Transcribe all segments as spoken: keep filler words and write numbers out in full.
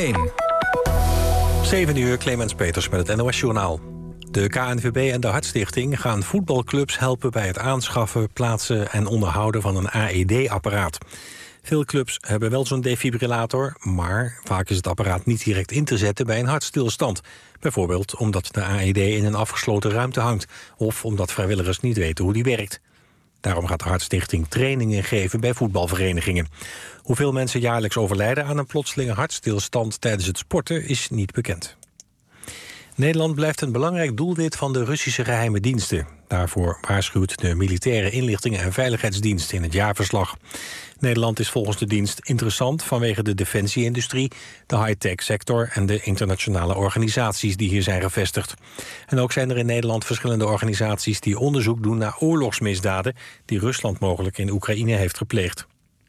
één. zeven uur, Clemens Peters met het N O S-journaal. De K N V B en de Hartstichting gaan voetbalclubs helpen bij het aanschaffen, plaatsen en onderhouden van een A E D-apparaat. Veel clubs hebben wel zo'n defibrillator, maar vaak is het apparaat niet direct in te zetten bij een hartstilstand. Bijvoorbeeld omdat de A E D in een afgesloten ruimte hangt of omdat vrijwilligers niet weten hoe die werkt. Daarom gaat de Hartstichting trainingen geven bij voetbalverenigingen. Hoeveel mensen jaarlijks overlijden aan een plotselinge hartstilstand tijdens het sporten is niet bekend. Nederland blijft een belangrijk doelwit van de Russische geheime diensten. Daarvoor waarschuwt de Militaire Inlichtingen en Veiligheidsdienst in het jaarverslag. Nederland is volgens de dienst interessant vanwege de defensie-industrie, de high-tech sector en de internationale organisaties die hier zijn gevestigd. En ook zijn er in Nederland verschillende organisaties die onderzoek doen naar oorlogsmisdaden die Rusland mogelijk in Oekraïne heeft gepleegd.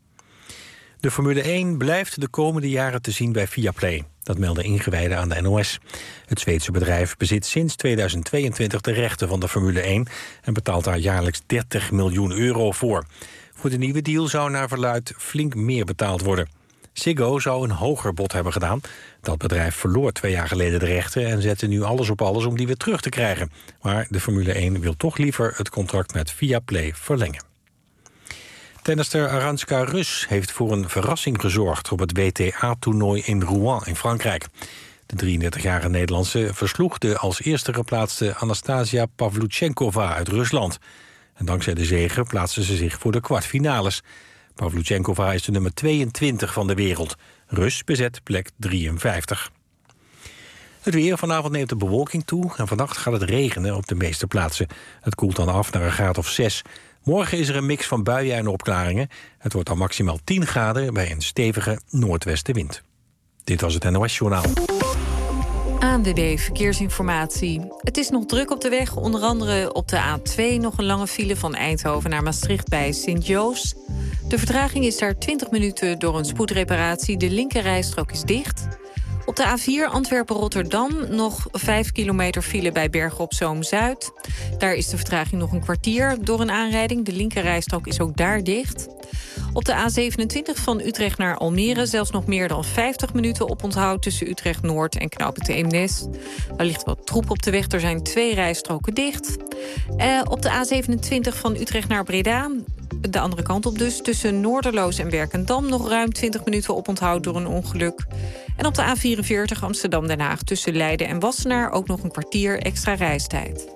De Formule één blijft de komende jaren te zien bij Viaplay. Dat melden ingewijden aan de N O S. Het Zweedse bedrijf bezit sinds tweeduizend tweeëntwintig de rechten van de Formule één... en betaalt daar jaarlijks dertig miljoen euro voor. Voor de nieuwe deal zou naar verluidt flink meer betaald worden. Ziggo zou een hoger bod hebben gedaan. Dat bedrijf verloor twee jaar geleden de rechten en zette nu alles op alles om die weer terug te krijgen. Maar de Formule één wil toch liever het contract met Viaplay verlengen. Tennister Aranska Rus heeft voor een verrassing gezorgd op het W T A-toernooi in Rouen in Frankrijk. De drieëndertigjarige Nederlandse versloeg de als eerste geplaatste Anastasia Pavlyuchenkova uit Rusland. En dankzij de zege plaatste ze zich voor de kwartfinales. Pavlyuchenkova is de nummer tweeëntwintig van de wereld. Rus bezet plek drieënvijftig. Het weer. Vanavond neemt de bewolking toe en vannacht gaat het regenen op de meeste plaatsen. Het koelt dan af naar een graad of zes. Morgen is er een mix van buien en opklaringen. Het wordt dan maximaal tien graden bij een stevige noordwestenwind. Dit was het N O S-journaal. A N W B Verkeersinformatie. Het is nog druk op de weg, onder andere op de A twee... nog een lange file van Eindhoven naar Maastricht bij Sint-Joost. De vertraging is daar twintig minuten door een spoedreparatie. De linkerrijstrook is dicht. Op de A vier Antwerpen-Rotterdam nog vijf kilometer file bij Bergen op Zoom-Zuid. Daar is de vertraging nog een kwartier door een aanrijding. De linkerrijstrook is ook daar dicht. Op de A zevenentwintig van Utrecht naar Almere zelfs nog meer dan vijftig minuten oponthoud tussen Utrecht-Noord en Knooppunt Eemnes. Er ligt wat troep op de weg, er zijn twee rijstroken dicht. Uh, op de A zevenentwintig van Utrecht naar Breda, de andere kant op dus, tussen Noorderloos en Werkendam nog ruim twintig minuten oponthoud door een ongeluk. En op de A vierenveertig Amsterdam-Den Haag tussen Leiden en Wassenaar ook nog een kwartier extra reistijd.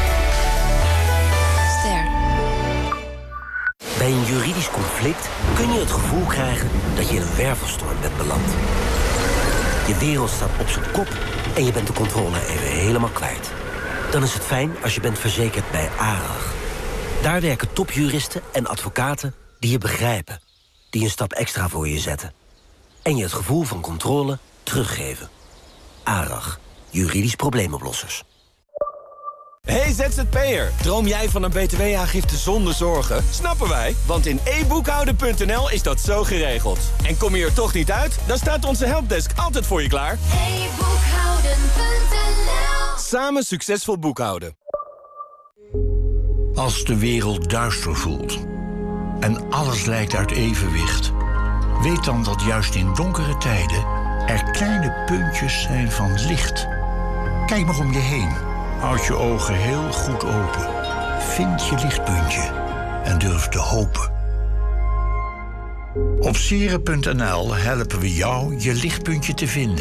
Ster. Bij een juridisch conflict kun je het gevoel krijgen dat je in een wervelstorm bent beland. Je wereld staat op zijn kop en je bent de controle even helemaal kwijt. Dan is het fijn als je bent verzekerd bij ARAG. Daar werken topjuristen en advocaten die je begrijpen. Die een stap extra voor je zetten. En je het gevoel van controle teruggeven. ARAG. Juridisch probleemoplossers. Hey Z Z P'er, droom jij van een B T W-aangifte zonder zorgen? Snappen wij, want in e boekhouden punt n l is dat zo geregeld. En kom je er toch niet uit? Dan staat onze helpdesk altijd voor je klaar. e boekhouden punt n l. Samen succesvol boekhouden. Als de wereld duister voelt en alles lijkt uit evenwicht, weet dan dat juist in donkere tijden er kleine puntjes zijn van licht. Kijk maar om je heen. Houd je ogen heel goed open. Vind je lichtpuntje en durf te hopen. Op sieren punt n l helpen we jou je lichtpuntje te vinden.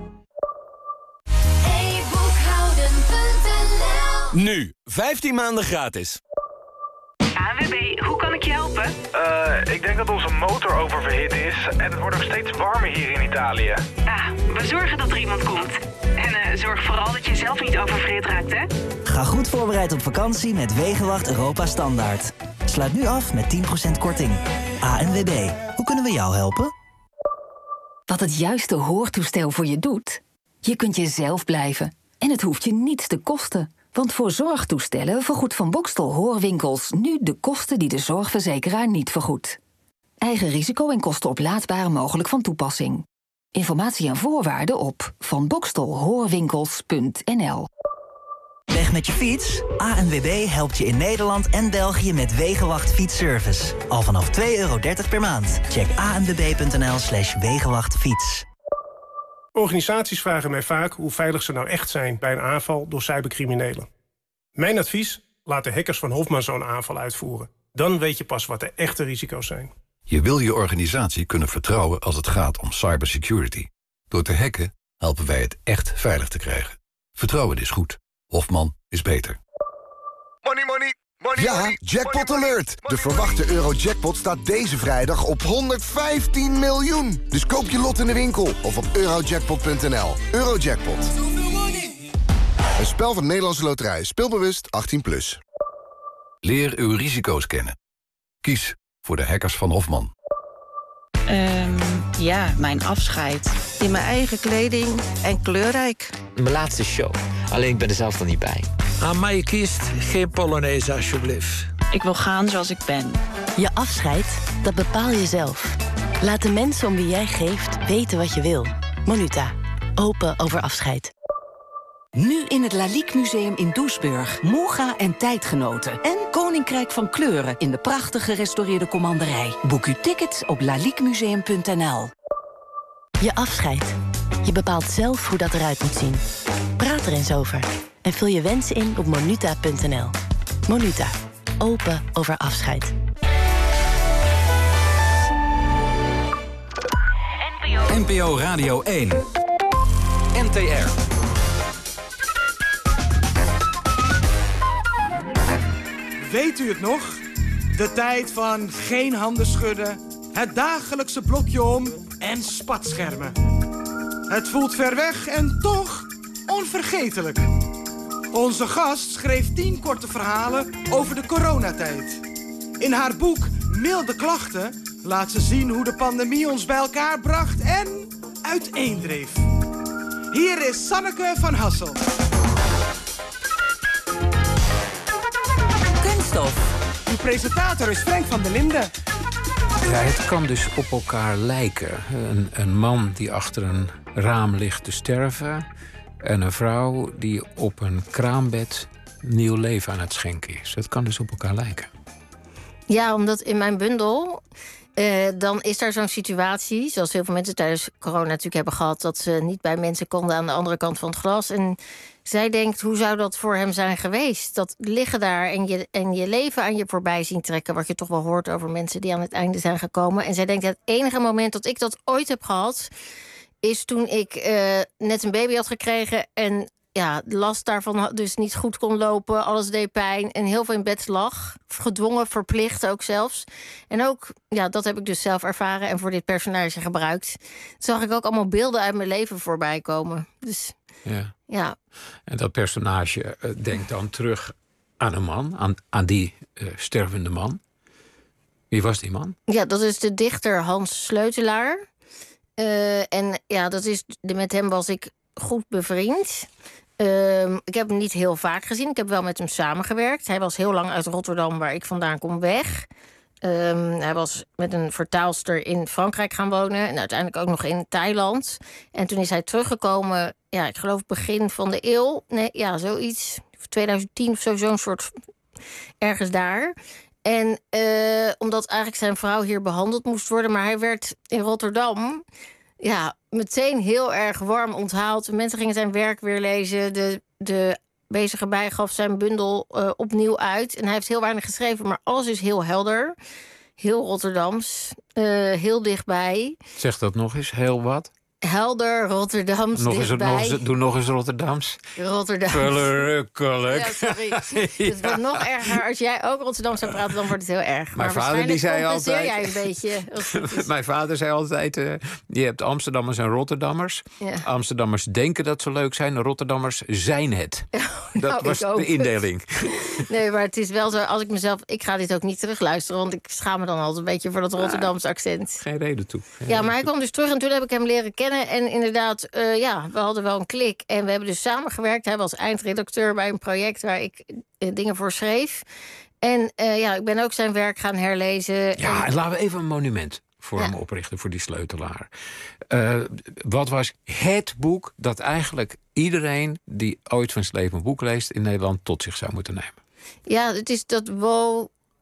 e boekhouden punt n l. Nu, vijftien maanden gratis. A N W B, hoe kan ik je helpen? Uh, ik denk dat onze motor oververhit is en het wordt ook steeds warmer hier in Italië. Ah, we zorgen dat er iemand komt. En uh, zorg vooral dat je zelf niet oververhit raakt, hè? Ga goed voorbereid op vakantie met Wegenwacht Europa Standaard. Sluit nu af met tien procent korting. A N W B, hoe kunnen we jou helpen? Wat het juiste hoortoestel voor je doet? Je kunt jezelf blijven. En het hoeft je niets te kosten. Want voor zorgtoestellen vergoedt Van Boxtel Hoorwinkels nu de kosten die de zorgverzekeraar niet vergoedt. Eigen risico en kosten oplaadbaar mogelijk van toepassing. Informatie en voorwaarden op van boxtel hoorwinkels punt n l. Weg met je fiets? A N W B helpt je in Nederland en België met Wegenwacht fietsservice. Al vanaf twee euro dertig per maand. Check a n w b punt n l slash wegenwachtfiets. Organisaties vragen mij vaak hoe veilig ze nou echt zijn bij een aanval door cybercriminelen. Mijn advies: laat de hackers van Hofman zo'n aanval uitvoeren. Dan weet je pas wat de echte risico's zijn. Je wil je organisatie kunnen vertrouwen als het gaat om cybersecurity. Door te hacken helpen wij het echt veilig te krijgen. Vertrouwen is goed. Hofman is beter. Money, money, money, ja, money, jackpot money, alert! money, De verwachte Eurojackpot staat deze vrijdag op honderdvijftien miljoen. Dus koop je lot in de winkel of op eurojackpot punt n l. Eurojackpot. Een spel van Nederlandse Loterij. Speelbewust achttien plus. Leer uw risico's kennen. Kies voor de hackers van Hofman. Um, ja, mijn afscheid. In mijn eigen kleding en kleurrijk. Mijn laatste show. Alleen ik ben er zelf dan niet bij. Aan mij kiest geen Polonaise, alsjeblieft. Ik wil gaan zoals ik ben. Je afscheid, dat bepaal je zelf. Laat de mensen om wie jij geeft weten wat je wil. Monuta. Open over afscheid. Nu in het Lalique Museum in Doesburg. Moga en tijdgenoten. En Koninkrijk van Kleuren in de prachtig gerestaureerde commanderij. Boek uw tickets op laliquemuseum punt n l. Je afscheid. Je bepaalt zelf hoe dat eruit moet zien. Praat er eens over. En vul je wensen in op monuta punt n l. Monuta. Open over afscheid. N P O Radio één. N T R. Weet u het nog? De tijd van geen handen schudden, het dagelijkse blokje om en spatschermen. Het voelt ver weg en toch onvergetelijk. Onze gast schreef tien korte verhalen over de coronatijd. In haar boek Milde Klachten laat ze zien hoe de pandemie ons bij elkaar bracht en uiteendreef. Hier is Sanneke van Hassel. Uw presentator is Frank van der Linden. Ja, het kan dus op elkaar lijken. Een, een man die achter een raam ligt te sterven en een vrouw die op een kraambed nieuw leven aan het schenken is. Het kan dus op elkaar lijken. Ja, omdat in mijn bundel, uh, dan is daar zo'n situatie, zoals heel veel mensen tijdens corona natuurlijk hebben gehad, dat ze niet bij mensen konden aan de andere kant van het glas. En zij denkt, hoe zou dat voor hem zijn geweest? Dat liggen daar en je, en je leven aan je voorbij zien trekken, wat je toch wel hoort over mensen die aan het einde zijn gekomen. En zij denkt, het enige moment dat ik dat ooit heb gehad, is toen ik uh, net een baby had gekregen en ja, de last daarvan dus niet goed kon lopen. Alles deed pijn en heel veel in bed lag. Gedwongen, verplicht ook zelfs. En ook, ja, dat heb ik dus zelf ervaren en voor dit personage gebruikt. Toen zag ik ook allemaal beelden uit mijn leven voorbij komen. Dus ja. ja. En dat personage uh, denkt dan terug aan een man, aan, aan die uh, stervende man. Wie was die man? Ja, dat is de dichter Hans Sleutelaar. Uh, en ja, dat is, met hem was ik goed bevriend. Uh, ik heb hem niet heel vaak gezien. Ik heb wel met hem samengewerkt. Hij was heel lang uit Rotterdam, waar ik vandaan kom, weg. Um, hij was met een vertaalster in Frankrijk gaan wonen. En uiteindelijk ook nog in Thailand. En toen is hij teruggekomen, ja, ik geloof begin van de eeuw. Nee, ja, zoiets. twintig tien of zo, zo'n soort ergens daar. En uh, omdat eigenlijk zijn vrouw hier behandeld moest worden, maar hij werd in Rotterdam, ja, meteen heel erg warm onthaald. Mensen gingen zijn werk weer lezen. De, de bezige bij gaf zijn bundel uh, opnieuw uit. En hij heeft heel weinig geschreven, maar alles is heel helder. Heel Rotterdams. Uh, heel dichtbij. Zeg dat nog eens, heel wat? Helder, Rotterdams, nog eens, dichtbij. Nog eens, doe nog eens Rotterdams. Rotterdams. Verrukkelijk. Ja, sorry. ja. Het wordt nog erger. Als jij ook Rotterdam zou praten, dan wordt het heel erg. Mijn maar vader die zei compenseer altijd, jij een beetje. Mijn vader zei altijd, uh, je hebt Amsterdammers en Rotterdammers. Ja. Amsterdammers denken dat ze leuk zijn, Rotterdammers zijn het. Nou, dat was de indeling. Nee, maar het is wel zo, als ik mezelf, ik ga dit ook niet terugluisteren, want ik schaam me dan altijd een beetje voor dat Rotterdams accent. Geen reden toe. Geen ja, maar reden hij kwam dus terug en toen heb ik hem leren kennen. En inderdaad, uh, ja, we hadden wel een klik. En we hebben dus samengewerkt. Hij was eindredacteur bij een project waar ik uh, dingen voor schreef. En uh, ja, ik ben ook zijn werk gaan herlezen. Ja, en en laten we even een monument voor ja. hem oprichten, voor die Sleutelaar. Uh, wat was het boek dat eigenlijk iedereen die ooit van zijn leven een boek leest in Nederland tot zich zou moeten nemen? Ja, het is dat Wo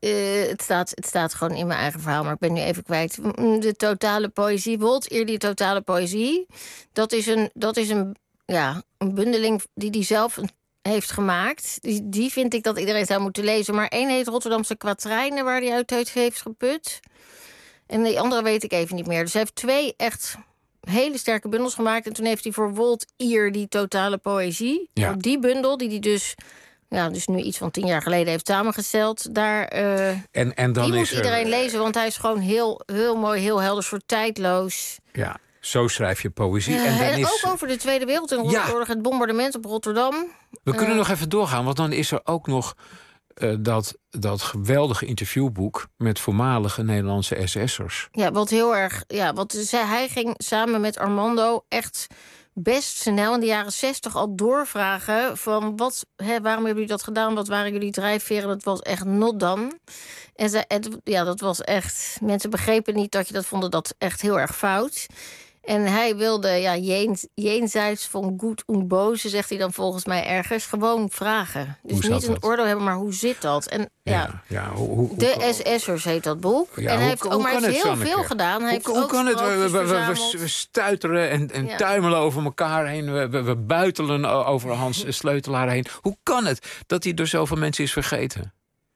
Uh, het, staat, het staat gewoon in mijn eigen verhaal, maar ik ben nu even kwijt. De totale poëzie, Wolt Eer die totale poëzie. Dat is een, dat is een, ja, een bundeling die hij zelf heeft gemaakt. Die, die vind ik dat iedereen zou moeten lezen. Maar één heet Rotterdamse Kwatrijnen, waar hij uit heeft geput. En de andere weet ik even niet meer. Dus hij heeft twee echt hele sterke bundels gemaakt. En toen heeft hij voor Wolt Eer die totale poëzie. Ja. Op die bundel, die hij dus... Ja, dus nu iets van tien jaar geleden heeft samengesteld. Daar, uh, en, en dan die is moet er, iedereen lezen, want hij is gewoon heel, heel mooi, heel helder, soort tijdloos. Ja, zo schrijf je poëzie. Uh, en dan en is, ook over de Tweede Wereldoorlog, ja. het bombardement op Rotterdam. We kunnen uh, nog even doorgaan, want dan is er ook nog uh, dat, dat geweldige interviewboek met voormalige Nederlandse S S'ers. Ja, wat heel erg. Ja, wat zei, hij ging samen met Armando echt best snel in de jaren zestig al doorvragen van wat, hè, waarom hebben jullie dat gedaan? Wat waren jullie drijfveren? Dat was echt not done. En ze, het, ja, dat was echt. Mensen begrepen niet dat je dat vonden dat echt heel erg fout. En hij wilde, ja, jeen, jenseits van goed en boze, zegt hij dan volgens mij ergens, gewoon vragen. Dus niet een dat? oordeel hebben, maar hoe zit dat? En ja, ja, ja hoe, hoe, de hoe, S S'ers heet dat boek. Ja, en hij hoe, heeft hoe ook maar kan het, heel Sanneke? veel gedaan. Hij Hoe, heeft hoe ook kan het? We, we, we, verzameld. we, we stuiteren en, en Ja. tuimelen over elkaar heen. We, we, we buitelen over Hans Sleutelaar heen. Hoe kan het dat hij door zoveel mensen is vergeten?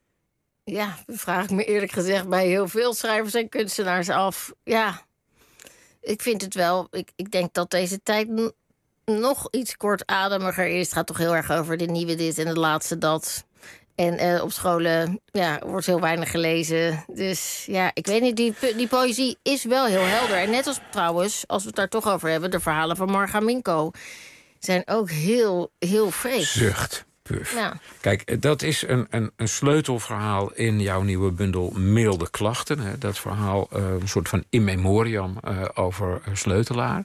Ja, dat vraag ik me eerlijk gezegd bij heel veel schrijvers en kunstenaars af. Ja, ik vind het wel. Ik, ik denk dat deze tijd n- nog iets kortademiger is. Het gaat toch heel erg over de nieuwe dit en de laatste dat. En uh, op scholen ja, wordt heel weinig gelezen. Dus ja, ik weet niet, die, die poëzie is wel heel helder. En net als trouwens, als we het daar toch over hebben, de verhalen van Marga Minko zijn ook heel, heel fris. Zucht. Puff. Ja. Kijk, dat is een, een, een sleutelverhaal in jouw nieuwe bundel Milde Klachten. Hè. Dat verhaal, uh, een soort van in memoriam uh, over uh, Sleutelaar.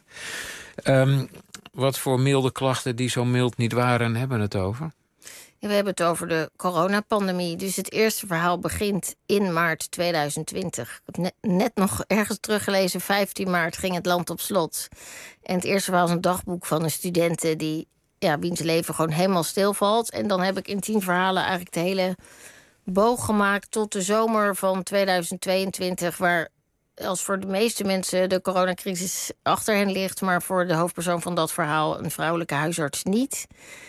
Um, wat voor milde klachten die zo mild niet waren, hebben we het over? Ja, we hebben het over de coronapandemie. Dus het eerste verhaal begint in maart tweeduizend twintig. Ik heb net, net nog ergens teruggelezen, vijftien maart ging het land op slot. En het eerste verhaal is een dagboek van een studente die, ja, wiens leven gewoon helemaal stilvalt. En dan heb ik in tien verhalen eigenlijk de hele boog gemaakt tot de zomer van tweeduizend tweeëntwintig... waar als voor de meeste mensen de coronacrisis achter hen ligt, maar voor de hoofdpersoon van dat verhaal, een vrouwelijke huisarts, niet.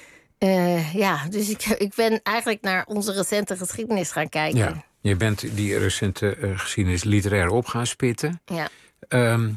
Uh, ja, dus ik, ik ben eigenlijk naar onze recente geschiedenis gaan kijken. Ja, je bent die recente uh, geschiedenis literair op gaan spitten. Ja. Um,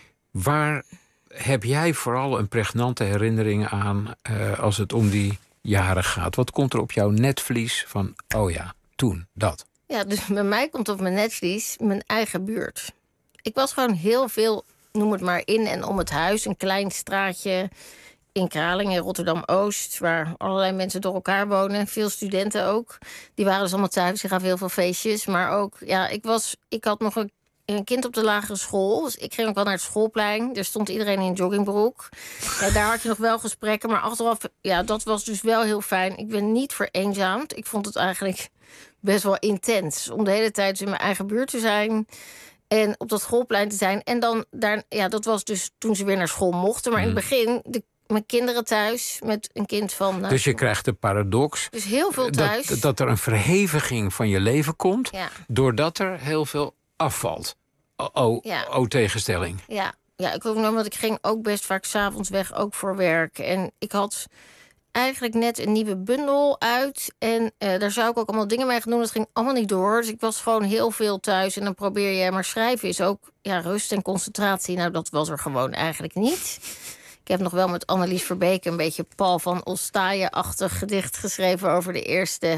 waar heb jij vooral een pregnante herinnering aan uh, als het om die jaren gaat? Wat komt er op jouw netvlies van, oh ja, toen, dat? Ja, dus bij mij komt op mijn netvlies mijn eigen buurt. Ik was gewoon heel veel, noem het maar, in en om het huis. Een klein straatje in Kralingen, Rotterdam-Oost, waar allerlei mensen door elkaar wonen. Veel studenten ook. Die waren dus allemaal thuis, die gaven heel veel feestjes. Maar ook, ja, ik, was, ik had nog een, een kind op de lagere school. Dus ik ging ook wel naar het schoolplein. Daar stond iedereen in joggingbroek. Ja, daar had je nog wel gesprekken. Maar achteraf, ja, dat was dus wel heel fijn. Ik ben niet vereenzaamd. Ik vond het eigenlijk best wel intens om de hele tijd in mijn eigen buurt te zijn en op dat schoolplein te zijn. En dan daar, ja, dat was dus toen ze weer naar school mochten. Maar in het begin, de, mijn kinderen thuis met een kind van. Nou, dus je krijgt de paradox. Dus heel veel thuis. Dat, dat er een verheviging van je leven komt, ja, doordat er heel veel afvalt. O, o, ja. o tegenstelling. Ja, ja, ik ook nog, want ik ging ook best vaak 's avonds weg, ook voor werk. En ik had eigenlijk net een nieuwe bundel uit. En uh, daar zou ik ook allemaal dingen mee gaan doen. Dat ging allemaal niet door. Dus ik was gewoon heel veel thuis. En dan probeer je, maar schrijven is ook, ja, rust en concentratie. Nou, dat was er gewoon eigenlijk niet. Ik heb nog wel met Annelies Verbeke een beetje Paul van Ostaaije-achtig gedicht geschreven over de eerste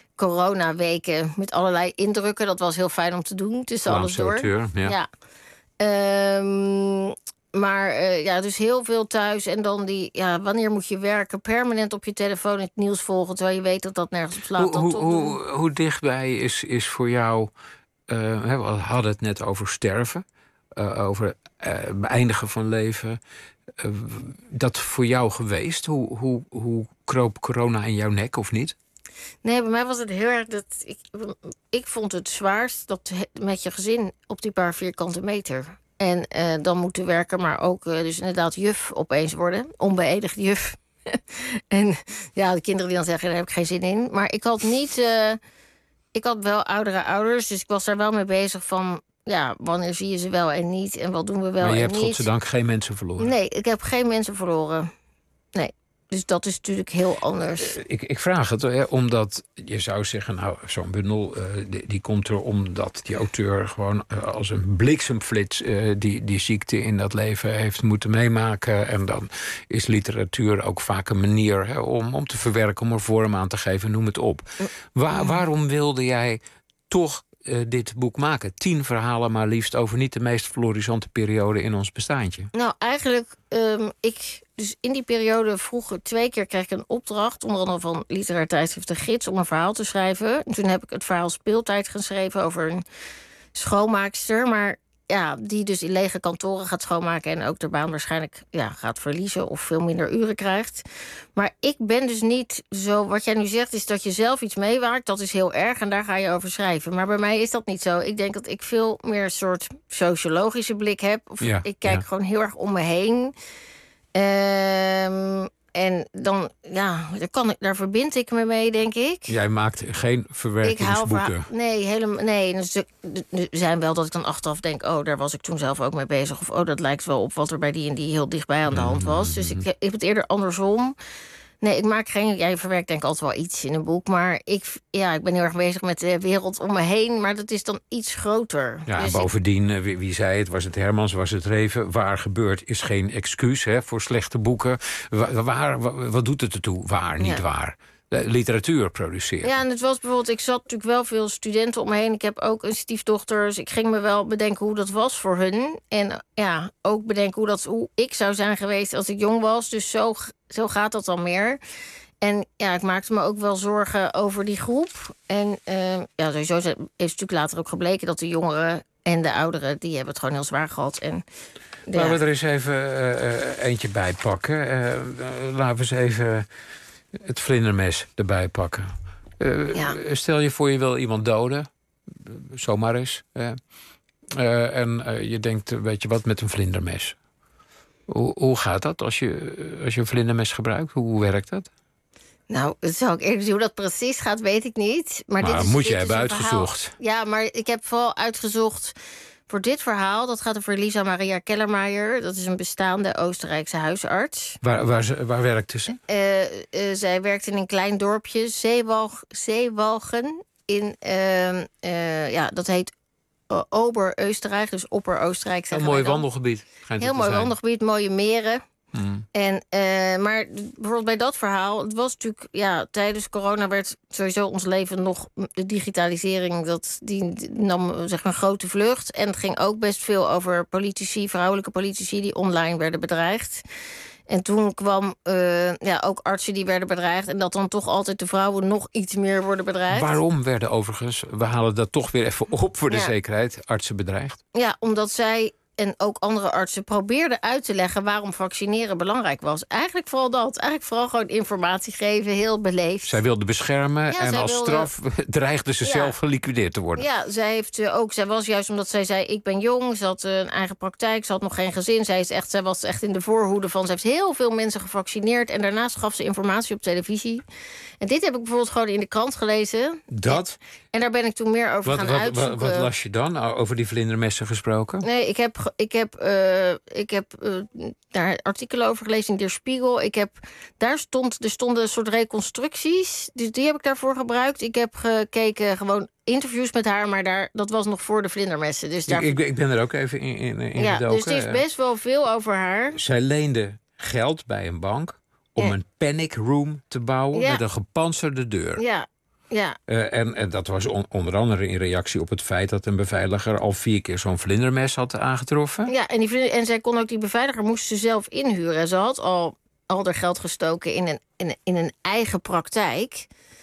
coronaweken. Met allerlei indrukken. Dat was heel fijn om te doen. Tussen alles door. Auteur, ja. ja. Um, Maar uh, ja, dus heel veel thuis. En dan die, ja, wanneer moet je werken? Permanent op je telefoon het nieuws volgen, terwijl je weet dat dat nergens op slaat. Hoe, hoe, hoe, hoe dichtbij is, is voor jou, uh, we hadden het net over sterven, uh, over uh, beëindigen van leven. Uh, dat voor jou geweest? Hoe, hoe, hoe kroop corona in jouw nek, of niet? Nee, bij mij was het heel erg dat ik, ik vond het zwaarst dat met je gezin op die paar vierkante meter. En uh, dan moeten werken, maar ook uh, dus inderdaad juf opeens worden. Onbeëdigd juf. En ja, de kinderen die dan zeggen, daar heb ik geen zin in. Maar ik had niet, uh, ik had wel oudere ouders, dus ik was daar wel mee bezig van... ja, wanneer zie je ze wel en niet en wat doen we wel en niet. Maar je hebt godzijdank geen mensen verloren. Nee, ik heb geen mensen verloren. Nee. Dus dat is natuurlijk heel anders. Ik, ik vraag het, hè, omdat je zou zeggen... nou, zo'n bundel, uh, die, die komt er omdat die auteur... gewoon uh, als een bliksemflits uh, die, die ziekte in dat leven heeft moeten meemaken. En dan is literatuur ook vaak een manier hè, om, om te verwerken... om er vorm aan te geven, noem het op. Waar, waarom wilde jij toch... Uh, dit boek maken. Tien verhalen maar liefst over niet de meest florissante periode in ons bestaantje. Nou, eigenlijk, um, ik... Dus in die periode vroeger twee keer kreeg ik een opdracht... onder andere van literair tijdschrift De Gids... om een verhaal te schrijven. En toen heb ik het verhaal Speeltijd geschreven... over een schoonmaakster... maar ja, die dus in lege kantoren gaat schoonmaken... en ook de baan waarschijnlijk ja, gaat verliezen... of veel minder uren krijgt. Maar ik ben dus niet zo... Wat jij nu zegt is dat je zelf iets meemaakt. Dat is heel erg en daar ga je over schrijven. Maar bij mij is dat niet zo. Ik denk dat ik veel meer een soort sociologische blik heb. Of ja, ik kijk ja. gewoon heel erg om me heen... Um, en dan, ja, daar, kan ik, daar verbind ik me mee, denk ik. Jij maakt geen verwerkingsboeken? Ik nee, helemaal, nee. Dus er zijn wel dat ik dan achteraf denk... oh, daar was ik toen zelf ook mee bezig. Of oh, dat lijkt wel op wat er bij die en die heel dichtbij aan de hand was. Dus ik, ik heb het eerder andersom. Nee, ik maak geen... Jij verwerkt denk ik altijd wel iets in een boek. Maar ik, ja, ik ben heel erg bezig met de wereld om me heen. Maar dat is dan iets groter. Ja, dus en bovendien, ik... wie, wie zei het? Was het Hermans, was het Reven? Waar gebeurt is geen excuus hè, voor slechte boeken. Waar, waar, wat doet het ertoe? Waar, niet ja. waar? Literatuur produceren. Ja, en het was bijvoorbeeld... Ik zat natuurlijk wel veel studenten om me heen. Ik heb ook een stiefdochter. Dus ik ging me wel bedenken hoe dat was voor hun. En ja, ook bedenken hoe, dat, hoe ik zou zijn geweest als ik jong was. Dus zo, zo gaat dat dan meer. En ja, ik maakte me ook wel zorgen over die groep. En uh, ja, sowieso is het natuurlijk later ook gebleken... dat de jongeren en de ouderen, die hebben het gewoon heel zwaar gehad. En de, laten ja. we er eens even uh, eentje bij pakken. Uh, laten we eens even... het vlindermes erbij pakken. Uh, ja. Stel je voor je wil iemand doden. Zomaar eens. Uh, uh, en uh, je denkt, weet je wat, met een vlindermes. Hoe, hoe gaat dat als je, als je een vlindermes gebruikt? Hoe werkt dat? Nou, dat zou ik eerlijk hoe dat precies gaat, weet ik niet. Maar, maar dit is, moet dit je hebben uitgezocht. Verhaal. Ja, maar ik heb vooral uitgezocht... Voor dit verhaal, dat gaat over Lisa Maria Kellermeijer. Dat is een bestaande Oostenrijkse huisarts. Waar, waar, ze, waar werkte ze? Uh, uh, zij werkt in een klein dorpje, Zeewalg, Zeewalgen. In, uh, uh, ja, dat heet uh, Ober-Oostenrijk, dus Opper-Oostenrijk. Een mooi wandelgebied. Heel mooi wandelgebied, mooie meren. Mm. En, uh, maar bijvoorbeeld bij dat verhaal, het was natuurlijk, ja, tijdens corona werd sowieso ons leven nog, de digitalisering, dat, die, die nam zeg maar een grote vlucht. En het ging ook best veel over politici, vrouwelijke politici die online werden bedreigd. En toen kwam uh, ja, ook artsen die werden bedreigd. En dat dan toch altijd de vrouwen nog iets meer worden bedreigd. Waarom werden overigens, we halen dat toch weer even op voor de ja. zekerheid, artsen bedreigd? Ja, omdat zij... en ook andere artsen probeerden uit te leggen waarom vaccineren belangrijk was. Eigenlijk vooral dat. Eigenlijk vooral gewoon informatie geven, heel beleefd. Zij wilde beschermen ja, en als wilde... straf dreigde ze ja. zelf geliquideerd te worden. Ja, zij heeft uh, ook. Zij was juist omdat zij zei: ik ben jong, ze had uh, een eigen praktijk, ze had nog geen gezin. Zij, is echt, zij was echt in de voorhoede van. Ze heeft heel veel mensen gevaccineerd en daarnaast gaf ze informatie op televisie. En dit heb ik bijvoorbeeld gewoon in de krant gelezen. Dat? En, en daar ben ik toen meer over wat, gaan wat, uitzoeken. Wat, wat las je dan? Over die vlindermessen gesproken? Nee, ik heb, ik heb, uh, ik heb uh, daar artikelen over gelezen in Der Spiegel. Ik heb, daar stond, er stonden een soort reconstructies. Dus die heb ik daarvoor gebruikt. Ik heb gekeken, gewoon interviews met haar, maar daar, dat was nog voor de vlindermessen. Dus daar... ik, ik ben er ook even in, in, in ja, gedoken. Dus er is best wel veel over haar. Zij leende geld bij een bank om ja. een panic room te bouwen ja. met een gepantserde deur. Ja, ja. Uh, en, en dat was on, onder andere in reactie op het feit dat een beveiliger al vier keer zo'n vlindermes had aangetroffen. Ja, en, die vlinder, en zij kon ook die beveiliger moest ze zelf inhuren. En ze had al, al haar geld gestoken in een, in, in een eigen praktijk.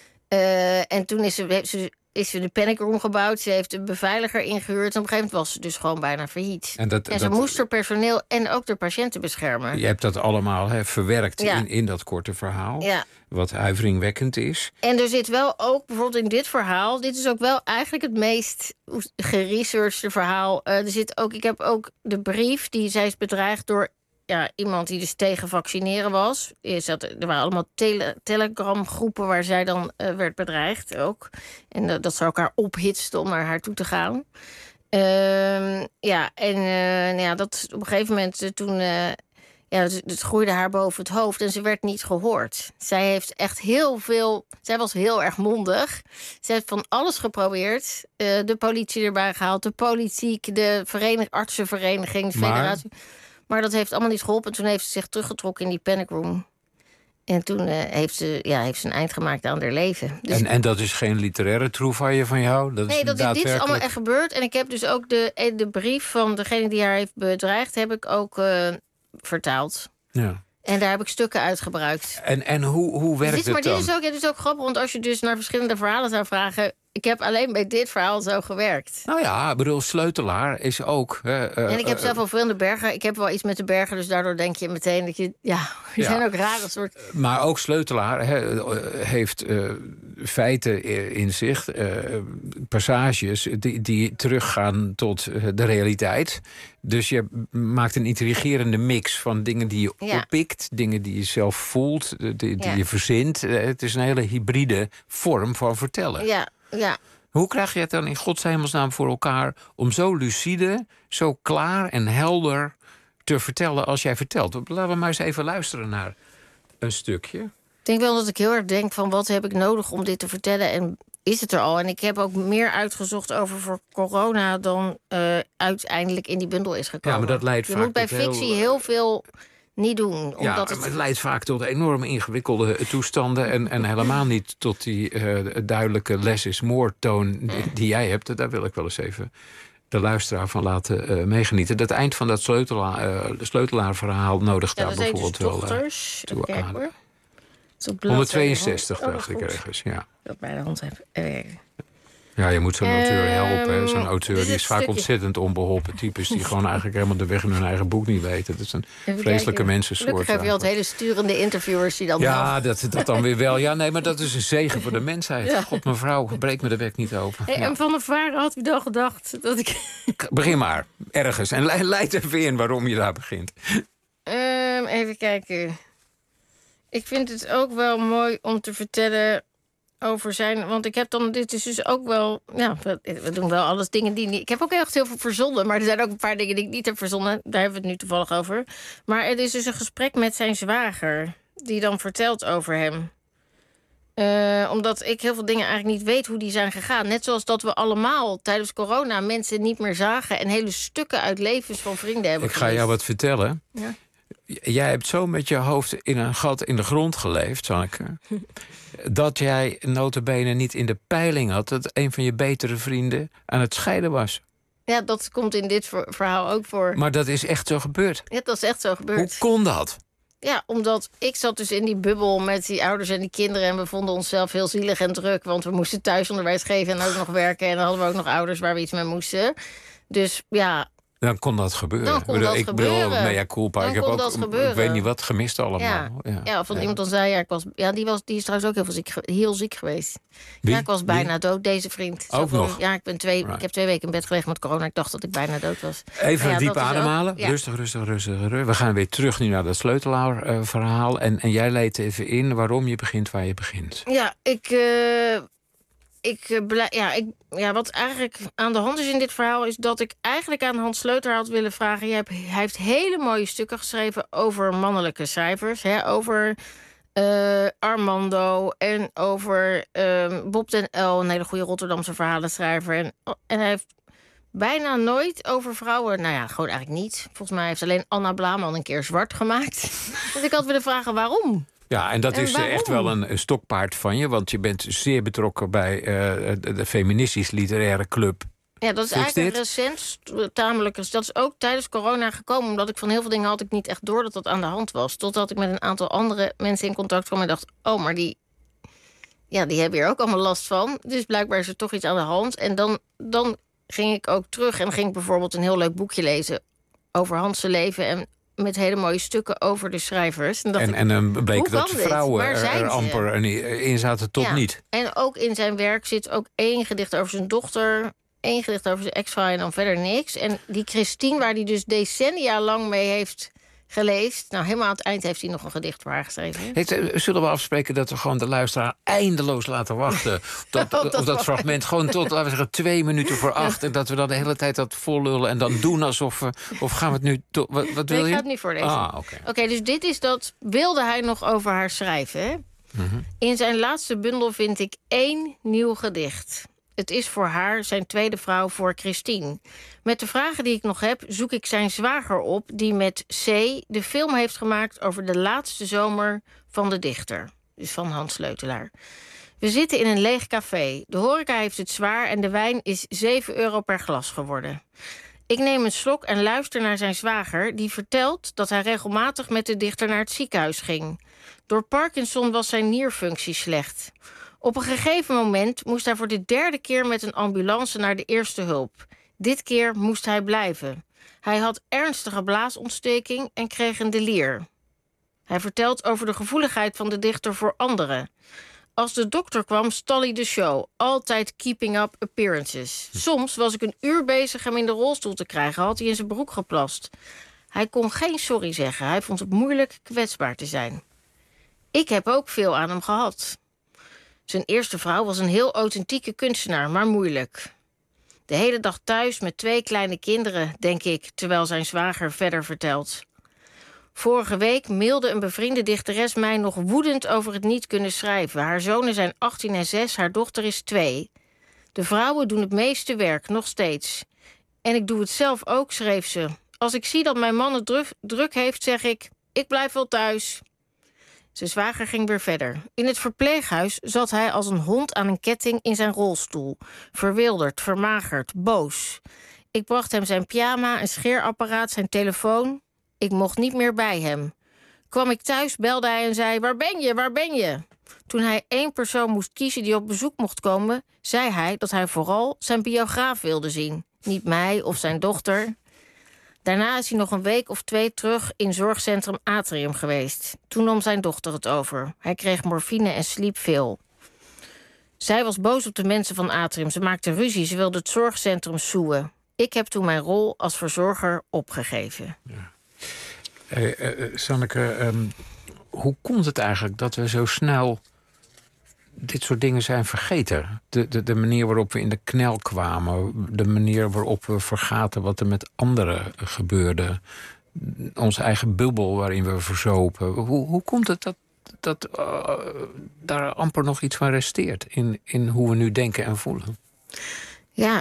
Uh, en toen is ze, ze is ze de panic room gebouwd. Ze heeft een beveiliger ingehuurd. En op een gegeven moment was ze dus gewoon bijna failliet. En, dat, en ze dat, moest haar personeel en ook de patiënten beschermen. Je hebt dat allemaal he, verwerkt ja. in, in dat korte verhaal. Ja. Wat huiveringwekkend is. En er zit wel ook, bijvoorbeeld in dit verhaal... dit is ook wel eigenlijk het meest geresearchede verhaal. Uh, er zit ook, ik heb ook de brief, die zij is bedreigd door ja, iemand die dus tegen vaccineren was. Is dat, er waren allemaal tele, Telegram-groepen waar zij dan uh, werd bedreigd ook. En uh, dat ze elkaar ophitsten om naar haar toe te gaan. Uh, ja, en uh, ja, dat op een gegeven moment uh, toen... Uh, ja, het, het groeide haar boven het hoofd en ze werd niet gehoord. Zij heeft echt heel veel... Zij was heel erg mondig. Ze heeft van alles geprobeerd. Uh, de politie erbij gehaald, de politiek, de verenig, artsenvereniging, de maar... federatie. Maar dat heeft allemaal niet geholpen. Toen heeft ze zich teruggetrokken in die panic room. En toen uh, heeft, ze, ja, heeft ze een eind gemaakt aan haar leven. Dus... En, en dat is geen literaire troevaille van jou? Dat nee, is dat, daadwerkelijk... dit is allemaal echt gebeurd. En ik heb dus ook de, de brief van degene die haar heeft bedreigd... heb ik ook uh, vertaald. Ja. En daar heb ik stukken uit gebruikt. En, en hoe, hoe werkt dit, het maar dan? dit is, ook, ja, dit is ook grappig, want als je dus naar verschillende verhalen zou vragen... ik heb alleen bij dit verhaal zo gewerkt. Nou ja, ik bedoel, Sleutelaar is ook... Uh, uh, en ik heb uh, zelf al veel in de bergen. Ik heb wel iets met de bergen, dus daardoor denk je meteen dat je... Ja, er ja. zijn ook rare soort... Maar ook Sleutelaar he, heeft uh, feiten in zich, uh, passages die, die teruggaan tot uh, de realiteit. Dus je maakt een intrigerende mix van dingen die je ja. oppikt... dingen die je zelf voelt, die, die ja. je verzint. Het is een hele hybride vorm van vertellen. Ja, ja. Hoe krijg je het dan in Gods hemelsnaam voor elkaar... om zo lucide, zo klaar en helder te vertellen als jij vertelt? Laten we maar eens even luisteren naar een stukje. Ik denk wel dat ik heel erg denk van wat heb ik nodig om dit te vertellen... en is het er al. En ik heb ook meer uitgezocht over voor corona... dan uh, uiteindelijk in die bundel is gekomen. Ja, maar dat leidt je vaak moet bij fictie heel, heel veel... niet doen. Omdat ja, het... maar het leidt vaak tot enorm ingewikkelde toestanden... en, en helemaal niet tot die uh, duidelijke less is more toon die, die jij hebt. Daar wil ik wel eens even de luisteraar van laten uh, meegenieten. Dat eind van dat sleutelaar, uh, sleutelaarverhaal nodigt ja, daar bijvoorbeeld dus wel dochters. uh, toe aan. Hoor. honderdtweeënzestig oh, dacht ik ergens, ja. Dat bij de hand heb. Uh, Ja, je moet zo'n auteur helpen. Zo'n auteur dus die is vaak stukje... ontzettend onbeholpen types... die gewoon eigenlijk helemaal de weg in hun eigen boek niet weten. Dat is een Even vreselijke kijken. mensensoort. Gelukkig heb je altijd hele sturende interviewers die dan... Ja, dat, dat dan weer wel. Ja, nee, maar dat is een zegen voor de mensheid. Ja. God, mevrouw, breek me de bek niet open. Hey, ja. En van de Varen had u dan gedacht dat ik... Begin maar, ergens. En le leid even in waarom je daar begint. Um, even kijken. Ik vind het ook wel mooi om te vertellen... over zijn, want ik heb dan, dit is dus ook wel, ja, we, we doen wel alles dingen die niet, ik heb ook echt heel veel verzonnen, maar er zijn ook een paar dingen die ik niet heb verzonnen, daar hebben we het nu toevallig over. Maar het is dus een gesprek met zijn zwager, die dan vertelt over hem. Uh, omdat ik heel veel dingen eigenlijk niet weet hoe die zijn gegaan. Net zoals dat we allemaal tijdens corona mensen niet meer zagen en hele stukken uit levens van vrienden hebben Ik ga jou wat vertellen. Ja. Jij hebt zo met je hoofd in een gat in de grond geleefd, Zanneke... dat jij nota bene niet in de peiling had... dat een van je betere vrienden aan het scheiden was. Ja, dat komt in dit verhaal ook voor. Maar dat is echt zo gebeurd. Ja, dat is echt zo gebeurd. Hoe kon dat? Ja, omdat ik zat dus in die bubbel met die ouders en die kinderen... en we vonden onszelf heel zielig en druk... want we moesten thuisonderwijs geven en ook nog werken... en dan hadden we ook nog ouders waar we iets mee moesten. Dus ja... Dan kon dat gebeuren. Dan kon ik bedoel, dat ik gebeuren. bedoel, mea culpa. Dan ik heb kon ook, dat gebeuren. Ik weet niet wat gemist allemaal. Ja, ja. ja of ja. iemand dan zei, ja, ik was, ja die, was, die is trouwens ook heel, ziek, heel ziek geweest. Wie? Ja, ik was bijna Wie? dood, deze vriend. Ook Zo nog? Ja, ik, ben twee, Right. ik heb twee weken in bed gelegen met corona. Ik dacht dat ik bijna dood was. Even ja, diep dat is ademhalen. ook- ja. Rustig, rustig, rustig, rustig. We gaan weer terug nu naar dat sleutelaar-verhaal. en, en jij leidt even in waarom je begint waar je begint. Ja, ik... eh, ik, eh, blij- ja, ik, ja, wat eigenlijk aan de hand is in dit verhaal... is dat ik eigenlijk aan Hans Sleutelaar had willen vragen... Jij hebt, hij heeft hele mooie stukken geschreven over mannelijke schrijvers. Hè, over eh, Armando en over eh, Bob den Uyl... een hele goede Rotterdamse verhalenschrijver. En, en hij heeft bijna nooit over vrouwen... nou ja, gewoon eigenlijk niet. Volgens mij heeft alleen Anna Blaman een keer zwart gemaakt. Dus ik had willen vragen waarom... Ja, en dat En is eh, echt wel waarom? een, een stokpaard van je... want je bent zeer betrokken bij uh, de, de feministisch-literaire club. Ja, dat is Fix eigenlijk dit? recent, tamelijk. Dat is ook tijdens corona gekomen, omdat ik van heel veel dingen had ik niet echt door dat dat aan de hand was. Totdat ik met een aantal andere mensen in contact kwam en dacht, oh, maar die, ja, die hebben hier ook allemaal last van. Dus blijkbaar is er toch iets aan de hand. En dan, dan ging ik ook terug en ging ik bijvoorbeeld een heel leuk boekje lezen over Hans' leven en met hele mooie stukken over de schrijvers. En, dacht En, ik, en dan bleek hoe dat kan dit? vrouwen Waar er, zijn er ze? amper in zaten tot Ja, niet. En ook in zijn werk zit ook één gedicht over zijn dochter, één gedicht over zijn ex-vrouw en dan verder niks. En die Christine, waar hij dus decennia lang mee heeft geleefd. Nou, helemaal aan het eind heeft hij nog een gedicht voor haar geschreven. Heet, uh, zullen we afspreken dat we gewoon de luisteraar eindeloos laten wachten? Dat, Op op dat dat fragment gewoon tot, laten we zeggen, twee minuten voor acht. En dat we dan de hele tijd dat vollullen en dan doen alsof we... Of gaan we het nu... To, wat, wat wil Nee, je? ik ga het niet voorlezen. Ah, oké. Oké, okay, dus dit is dat... Wilde hij nog over haar schrijven, hè? Mm-hmm. In zijn laatste bundel vind ik één nieuw gedicht. Het is voor haar, zijn tweede vrouw, voor Christine. Met de vragen die ik nog heb, zoek ik zijn zwager op... die met C de film heeft gemaakt over de laatste zomer van de dichter. Dus van Hans Sleutelaar. We zitten in een leeg café. De horeca heeft het zwaar en de wijn is zeven euro per glas geworden. Ik neem een slok en luister naar zijn zwager... die vertelt dat hij regelmatig met de dichter naar het ziekenhuis ging. Door Parkinson was zijn nierfunctie slecht. Op een gegeven moment moest hij voor de derde keer met een ambulance naar de eerste hulp. Dit keer moest hij blijven. Hij had ernstige blaasontsteking en kreeg een delier. Hij vertelt over de gevoeligheid van de dichter voor anderen. Als de dokter kwam, stal hij de show. Altijd keeping up appearances. Soms was ik een uur bezig hem in de rolstoel te krijgen. Had hij in zijn broek geplast. Hij kon geen sorry zeggen. Hij vond het moeilijk kwetsbaar te zijn. Ik heb ook veel aan hem gehad. Zijn eerste vrouw was een heel authentieke kunstenaar, maar moeilijk. De hele dag thuis met twee kleine kinderen, denk ik... terwijl zijn zwager verder vertelt. Vorige week mailde een bevriende dichteres mij nog woedend over het niet kunnen schrijven. Haar zonen zijn achttien en zes, haar dochter is twee. De vrouwen doen het meeste werk, nog steeds. En ik doe het zelf ook, schreef ze. Als ik zie dat mijn man het druk, druk heeft, zeg ik... ik blijf wel thuis. Zijn zwager ging weer verder. In het verpleeghuis zat hij als een hond aan een ketting in zijn rolstoel. Verwilderd, vermagerd, boos. Ik bracht hem zijn pyjama, een scheerapparaat, zijn telefoon... Ik mocht niet meer bij hem. Kwam ik thuis, belde hij en zei... Waar ben je, waar ben je? Toen hij één persoon moest kiezen die op bezoek mocht komen... zei hij dat hij vooral zijn biograaf wilde zien. Niet mij of zijn dochter. Daarna is hij nog een week of twee terug in zorgcentrum Atrium geweest. Toen nam zijn dochter het over. Hij kreeg morfine en sliep veel. Zij was boos op de mensen van Atrium. Ze maakte ruzie, ze wilde het zorgcentrum soeën. Ik heb toen mijn rol als verzorger opgegeven. Ja. Uh, uh, Sanneke, um, hoe komt het eigenlijk dat we zo snel dit soort dingen zijn vergeten? De, de, de manier waarop we in de knel kwamen, de manier waarop we vergaten wat er met anderen gebeurde, onze eigen bubbel waarin we verzopen. Hoe, hoe komt het dat, dat uh, daar amper nog iets van resteert in, in hoe we nu denken en voelen? Ja,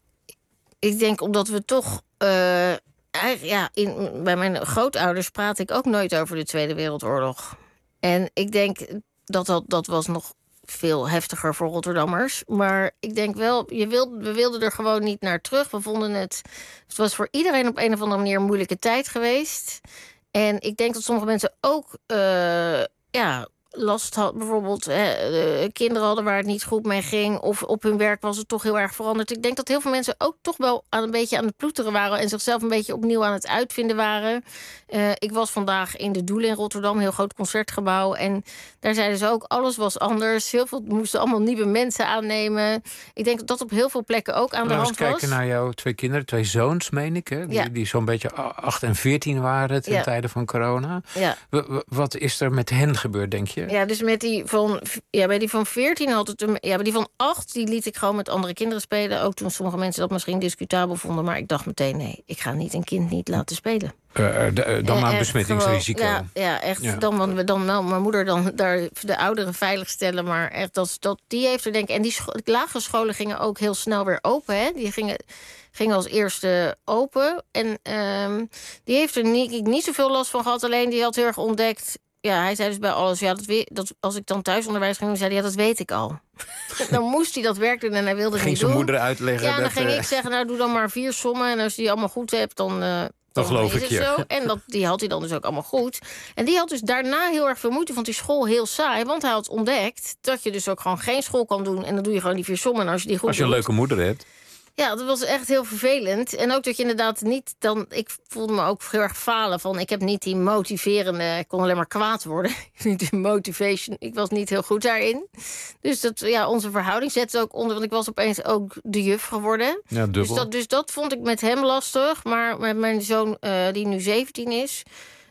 ik denk omdat we toch... Uh... Ja, in, bij mijn grootouders praat ik ook nooit over de Tweede Wereldoorlog. En ik denk dat dat, dat was nog veel heftiger voor Rotterdammers. Maar ik denk wel, je wild, we wilden er gewoon niet naar terug. We vonden het... Het was voor iedereen op een of andere manier een moeilijke tijd geweest. En ik denk dat sommige mensen ook... Uh, ja, last had, bijvoorbeeld hè, kinderen hadden waar het niet goed mee ging... of op hun werk was het toch heel erg veranderd. Ik denk dat heel veel mensen ook toch wel aan een beetje aan het ploeteren waren... en zichzelf een beetje opnieuw aan het uitvinden waren. Uh, ik was vandaag in de Doelen in Rotterdam, een heel groot concertgebouw... en daar zeiden ze ook, alles was anders. Heel veel moesten allemaal nieuwe mensen aannemen. Ik denk dat dat op heel veel plekken ook aan de hand was. Laten we kijken naar jouw twee kinderen, twee zoons, meen ik, hè? Die, ja. die zo'n beetje acht en veertien waren ten ja. tijde van corona. Ja. W- wat is er met hen gebeurd, denk je? Ja, dus met die van, ja, bij die van veertien had het... Een, ja, bij die van acht, die liet ik gewoon met andere kinderen spelen. Ook toen sommige mensen dat misschien discutabel vonden. Maar ik dacht meteen, nee, ik ga niet een kind niet laten spelen. Uh, de, dan maar een besmettingsrisico. Gewoon, ja, ja, echt. Ja. Dan, want we dan nou, mijn moeder dan daar de ouderen veilig stellen. Maar echt, dat, dat, die heeft er denk ik... En die scho- lagere scholen gingen ook heel snel weer open, hè. Die gingen... ging als eerste open. En um, die heeft er niet, niet zoveel last van gehad. Alleen die had heel erg ontdekt... Ja, hij zei dus bij alles... Ja, dat we, dat, als ik dan thuisonderwijs ging, zei hij... Ja, dat weet ik al. Dan moest hij dat werk doen en hij wilde het niet doen. Ging zijn moeder uitleggen? Ja, dan dat, ging uh... ik zeggen... Nou, doe dan maar vier sommen. En als je die allemaal goed hebt, dan... Uh, Dan, dan geloof is ik het je. Zo. En dat, die had hij dan dus ook allemaal goed. En die had dus daarna heel erg veel moeite. Vond die school heel saai. Want hij had ontdekt dat je dus ook gewoon geen school kan doen. En dan doe je gewoon die vier sommen. En als je die goed Als je een doet, leuke moeder hebt. Ja, dat was echt heel vervelend. En ook dat je inderdaad niet dan... Ik voelde me ook heel erg falen van... Ik heb niet die motiverende... Ik kon alleen maar kwaad worden. Niet die motivation. Ik was niet heel goed daarin. Dus dat, ja, onze verhouding zette ook onder... Want ik was opeens ook de juf geworden. Ja, dubbel. Dus dat, dus dat vond ik met hem lastig. Maar met mijn zoon, uh, die nu zeventien is...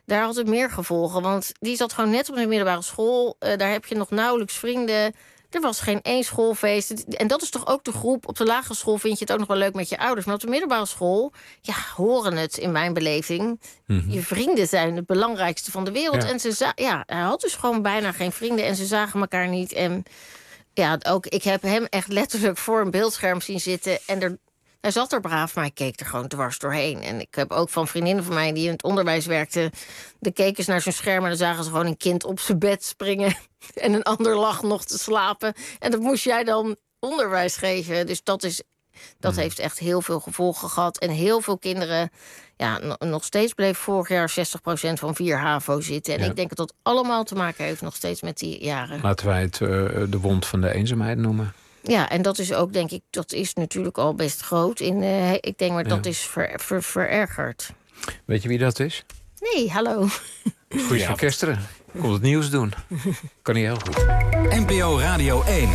daar had het meer gevolgen. Want die zat gewoon net op de middelbare school. Uh, daar heb je nog nauwelijks vrienden. Er was geen één schoolfeest. En dat is toch ook de groep. Op de lagere school vind je het ook nog wel leuk met je ouders. Maar op de middelbare school, ja, horen het in mijn beleving. Mm-hmm. Je vrienden zijn het belangrijkste van de wereld. Ja. En ze za- ja, hij had dus gewoon bijna geen vrienden. En ze zagen elkaar niet. En ja, ook, ik heb hem echt letterlijk voor een beeldscherm zien zitten. En er, hij zat er braaf, maar hij keek er gewoon dwars doorheen. En ik heb ook van vriendinnen van mij die in het onderwijs werkten. De keken eens naar zo'n scherm en dan zagen ze gewoon een kind op zijn bed springen. En een ander lag nog te slapen. En dat moest jij dan onderwijs geven. Dus dat, is, dat mm. heeft echt heel veel gevolgen gehad. En heel veel kinderen, ja, n- nog steeds bleef vorig jaar zestig procent van vier HAVO zitten. En ja. ik denk dat dat allemaal te maken heeft nog steeds met die jaren. Laten wij het uh, de wond van de eenzaamheid noemen. Ja, en dat is ook, denk ik, dat is natuurlijk al best groot. In, uh, ik denk maar dat ja. is ver, ver, verergerd. Weet je wie dat is? Nee, hallo. Goeie ja. van Kesteren. Komt het nieuws doen. Kan niet heel goed. N P O Radio één.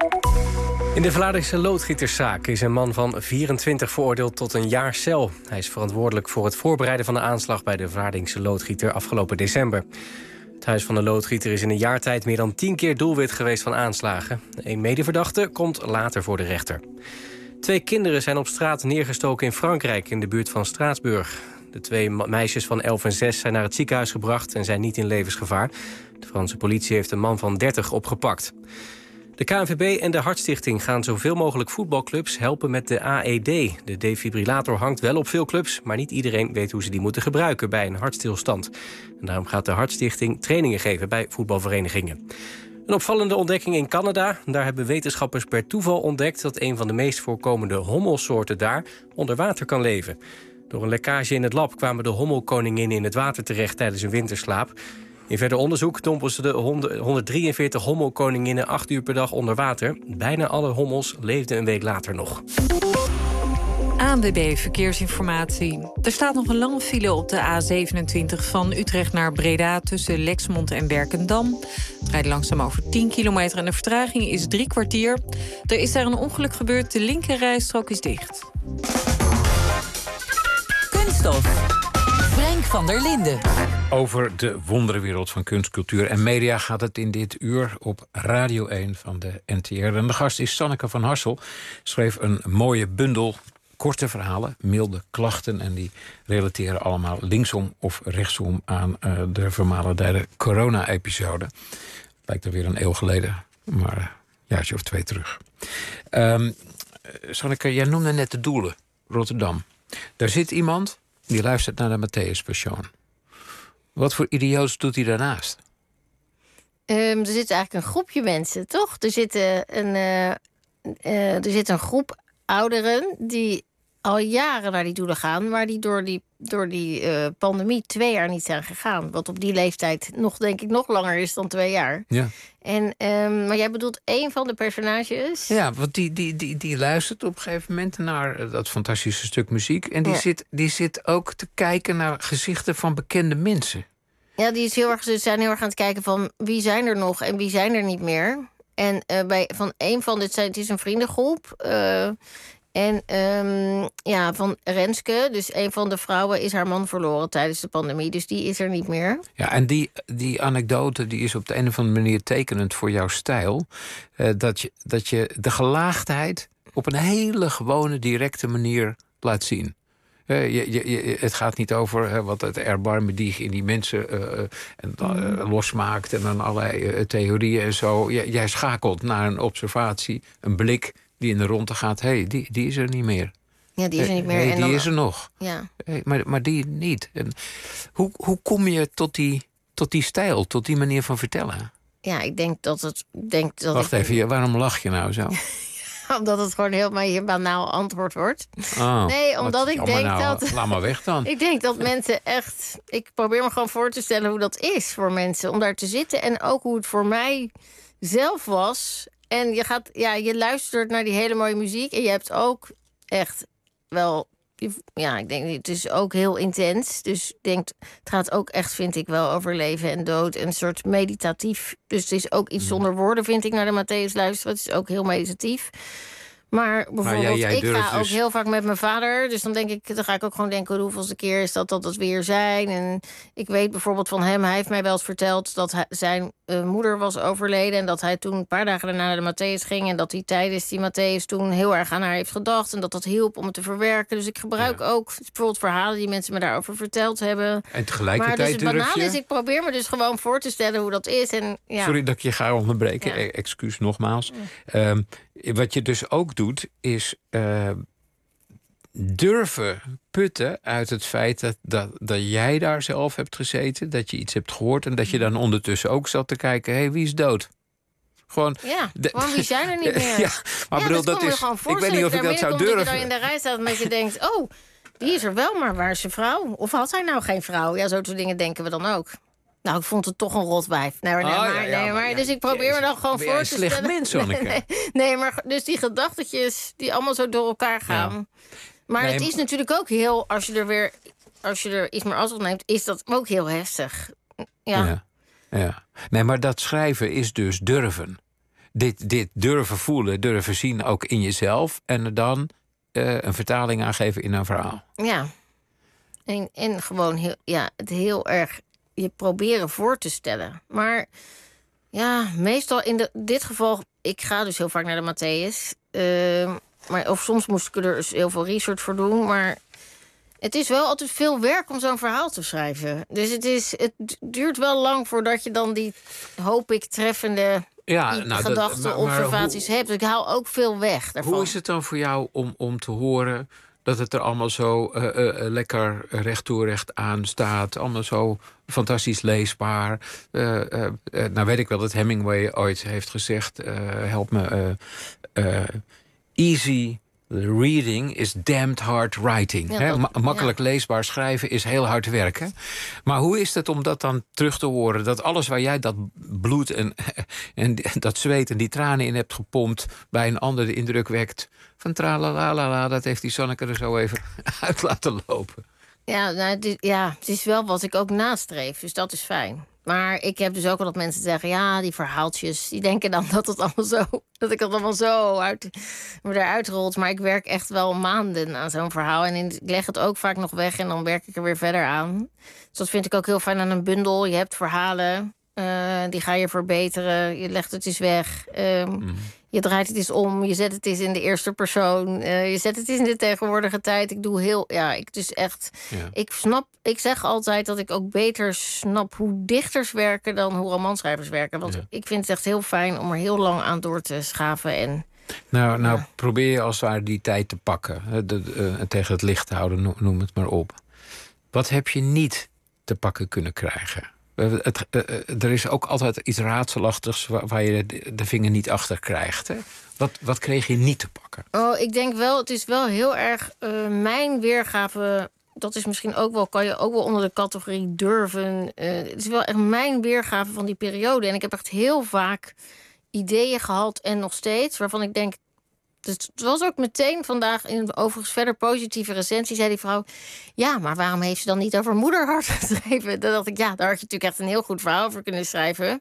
In de Vlaardingse loodgieterszaak is een man van vierentwintig veroordeeld tot een jaar cel. Hij is verantwoordelijk voor het voorbereiden van de aanslag bij de Vlaardingse loodgieter afgelopen december. Het huis van de loodgieter is in een jaar tijd meer dan tien keer doelwit geweest van aanslagen. Een medeverdachte komt later voor de rechter. Twee kinderen zijn op straat neergestoken in Frankrijk, in de buurt van Straatsburg. De twee meisjes van elf en zes zijn naar het ziekenhuis gebracht en zijn niet in levensgevaar. De Franse politie heeft een man van dertig opgepakt. De K N V B en de Hartstichting gaan zoveel mogelijk voetbalclubs helpen met de A E D. De defibrillator hangt wel op veel clubs, maar niet iedereen weet hoe ze die moeten gebruiken bij een hartstilstand. En daarom gaat de Hartstichting trainingen geven bij voetbalverenigingen. Een opvallende ontdekking in Canada. Daar hebben wetenschappers per toeval ontdekt dat een van de meest voorkomende hommelsoorten daar onder water kan leven. Door een lekkage in het lab kwamen de hommelkoninginnen in het water terecht tijdens een winterslaap. In verder onderzoek dompelden ze de honderddrieënveertig hommelkoninginnen acht uur per dag onder water. Bijna alle hommels leefden een week later nog. A N W B Verkeersinformatie. Er staat nog een lange file op de A zevenentwintig van Utrecht naar Breda tussen Lexmond en Werkendam. Het rijdt langzaam over tien kilometer en de vertraging is drie kwartier. Er is daar een ongeluk gebeurd, de linkerrijstrook is dicht. Kunststof. Frank van der Linden. Over de wonderenwereld van kunst, cultuur en media gaat het in dit uur op Radio één van de N T R. En de gast is Sanneke van Harsel. Schreef een mooie bundel korte verhalen, milde klachten. En die relateren allemaal linksom of rechtsom aan uh, de vermalendijde corona-episode. Lijkt er weer een eeuw geleden, maar een jaartje of twee terug. Um, Sanneke, jij noemde net de Doelen, Rotterdam. Daar zit iemand die luistert naar de Matthäus Passion. Wat voor idioots doet hij daarnaast? Um, er zit eigenlijk een groepje mensen, toch? Er zit, uh, een, uh, uh, er zit een groep ouderen die al jaren naar die doelen gaan, maar die door die, door die uh, pandemie twee jaar niet zijn gegaan. Wat op die leeftijd nog, denk ik, nog langer is dan twee jaar. Ja. En, um, maar jij bedoelt één van de personages? Ja, want die, die, die, die luistert op een gegeven moment naar dat fantastische stuk muziek. En die, ja. zit, die zit ook te kijken naar gezichten van bekende mensen. Ja, die is heel erg, ze zijn heel erg aan het kijken van wie zijn er nog en wie zijn er niet meer. En uh, bij, van een van dit zijn, het is een vriendengroep. Uh, en um, ja, van Renske, dus een van de vrouwen, is haar man verloren tijdens de pandemie. Dus die is er niet meer. Ja, en die, die anekdote die is op de een of andere manier tekenend voor jouw stijl. Uh, dat, je, dat je de gelaagdheid op een hele gewone, directe manier laat zien. Uh, je, je, je, het gaat niet over uh, wat het erbarmen die in die mensen uh, en, uh, losmaakt en dan allerlei uh, theorieën en zo. J- jij schakelt naar een observatie, een blik die in de ronde gaat. Hé, hey, die, die is er niet meer. Ja, die is er niet meer. Hey, en die dan, is er nog. Ja. Hey, maar, maar die niet. En hoe, hoe kom je tot die, tot die stijl, tot die manier van vertellen? Ja, ik denk dat het... Denk dat Wacht ik, even, waarom lach je nou zo? Omdat het gewoon heel maar een banaal antwoord wordt. Oh, nee, omdat ik denk nou, dat... Laat maar weg dan. Ik denk dat mensen echt... Ik probeer me gewoon voor te stellen hoe dat is voor mensen. Om daar te zitten. En ook hoe het voor mij zelf was. En je gaat... Ja, je luistert naar die hele mooie muziek. En je hebt ook echt wel... Ja, ik denk, het is ook heel intens. Dus ik denk, het gaat ook echt, vind ik wel, over leven en dood. En een soort meditatief. Dus het is ook iets zonder woorden, vind ik, naar de Matthäus luisteren. Het is ook heel meditatief. Maar bijvoorbeeld, jij- jij ik durft ga ook dus- heel vaak met mijn vader. Dus dan denk ik, dan ga ik ook gewoon denken, hoeveelste keer is dat dat het weer zijn. En ik weet bijvoorbeeld van hem, hij heeft mij wel eens verteld dat hij, zijn uh, moeder was overleden. En dat hij toen een paar dagen daarna naar de Matthäus ging. En dat hij tijdens die Matthäus toen heel erg aan haar heeft gedacht. En dat dat hielp om het te verwerken. Dus ik gebruik ook bijvoorbeeld verhalen die mensen me daarover verteld hebben. En tegelijkertijd maar dus het durf banale je... is, ik probeer me dus gewoon voor te stellen hoe dat is. En, ja. Sorry dat ik je ga onderbreken, Ja. E- excuus nogmaals. Um, wat je dus ook doet, is uh, durven putten uit het feit dat, dat, dat jij daar zelf hebt gezeten, dat je iets hebt gehoord en dat je dan ondertussen ook zat te kijken, hé, hey, wie is dood? Gewoon, Ja, de- gewoon wie zijn er niet meer? ja, maar ja, bedoel, dat, dat kan me is. gewoon Ik weet voorstellen. niet of ik dat zou Dat je durven. dan in de rij staat met je denkt, oh, die is er wel, maar waar is zijn vrouw? Of had hij nou geen vrouw? Ja, zo'n soort dingen denken we dan ook. Nou, ik vond het toch een rotwijf. Nee, maar, nee, Oh, maar, ja, ja, nee, maar maar ja, dus ik probeer me dan gewoon ben voor jij te een slecht stellen. mens, Zonneke? nee, nee, maar dus die gedachtetjes die allemaal zo door elkaar gaan. Ja. Maar Nee, het is maar- natuurlijk ook heel, als je er weer, als je er iets meer afstand neemt, is dat ook heel heftig. Ja. Ja. Ja. Nee, maar dat schrijven is dus durven. Dit, dit durven voelen, durven zien ook in jezelf. En er dan uh, een vertaling aangeven in een verhaal. Ja. En, en gewoon heel, ja, het heel erg je proberen voor te stellen. Maar ja, meestal in de, dit geval, ik ga dus heel vaak naar de Matthäus. Uh, maar of soms moest ik er dus heel veel research voor doen. Maar het is wel altijd veel werk om zo'n verhaal te schrijven. Dus het, is, het duurt wel lang voordat je dan die, hoop ik, treffende Ja, die nou, dat- gedachten, maar- maar observaties hoe- hebt. Dus ik haal ook veel weg daarvan. Hoe is het dan voor jou om, om te horen dat het er allemaal zo uh, uh, lekker recht toe recht aan staat? Allemaal zo fantastisch leesbaar. Uh, uh, uh, nou weet ik wel dat Hemingway ooit heeft gezegd, uh, help me, uh, uh, easy reading is damned hard writing. Ja, Hè? dat- Ma- makkelijk leesbaar schrijven is heel hard werken. Maar hoe is het om dat dan terug te horen? Dat alles waar jij dat bloed en, en dat zweet en die tranen in hebt gepompt, bij een ander de indruk wekt van tralalala, dat heeft die Zonneke er zo even uit laten lopen. Ja, nou, het is, ja, het is wel wat ik ook nastreef, dus dat is fijn. Maar ik heb dus ook wel dat mensen zeggen, ja, die verhaaltjes, die denken dan dat het allemaal zo, dat ik het allemaal zo uit, me eruit rolt. Maar ik werk echt wel maanden aan zo'n verhaal. En in, ik leg het ook vaak nog weg en dan werk ik er weer verder aan. Dus dat vind ik ook heel fijn aan een bundel. Je hebt verhalen, uh, die ga je verbeteren. Je legt het eens weg. Um, mm. Je draait het eens om. Je zet het eens in de eerste persoon. Uh, je zet het eens in de tegenwoordige tijd. Ik doe heel, ja, ik dus echt. Ja. Ik snap, ik zeg altijd dat ik ook beter snap hoe dichters werken dan hoe romanschrijvers werken. Want ja. ik vind het echt heel fijn om er heel lang aan door te schaven. En, nou, nou ja. probeer je als het ware die tijd te pakken. De, de, uh, tegen het licht te houden, noem het maar op. Wat heb je niet te pakken kunnen krijgen? Het, uh, er is ook altijd iets raadselachtigs waar, waar je de, de vinger niet achter krijgt. Hè? Wat, wat kreeg je niet te pakken? Oh, ik denk wel, het is wel heel erg uh, mijn weergave. Dat is misschien ook wel, kan je ook wel onder de categorie durven. Uh, het is wel echt mijn weergave van die periode. En ik heb echt heel vaak ideeën gehad en nog steeds, waarvan ik denk. Dus het was ook meteen vandaag in een overigens verder positieve recensie, zei die vrouw, ja, maar waarom heeft ze dan niet over moederhart geschreven? Dan dacht ik, ja, daar had je natuurlijk echt een heel goed verhaal voor kunnen schrijven.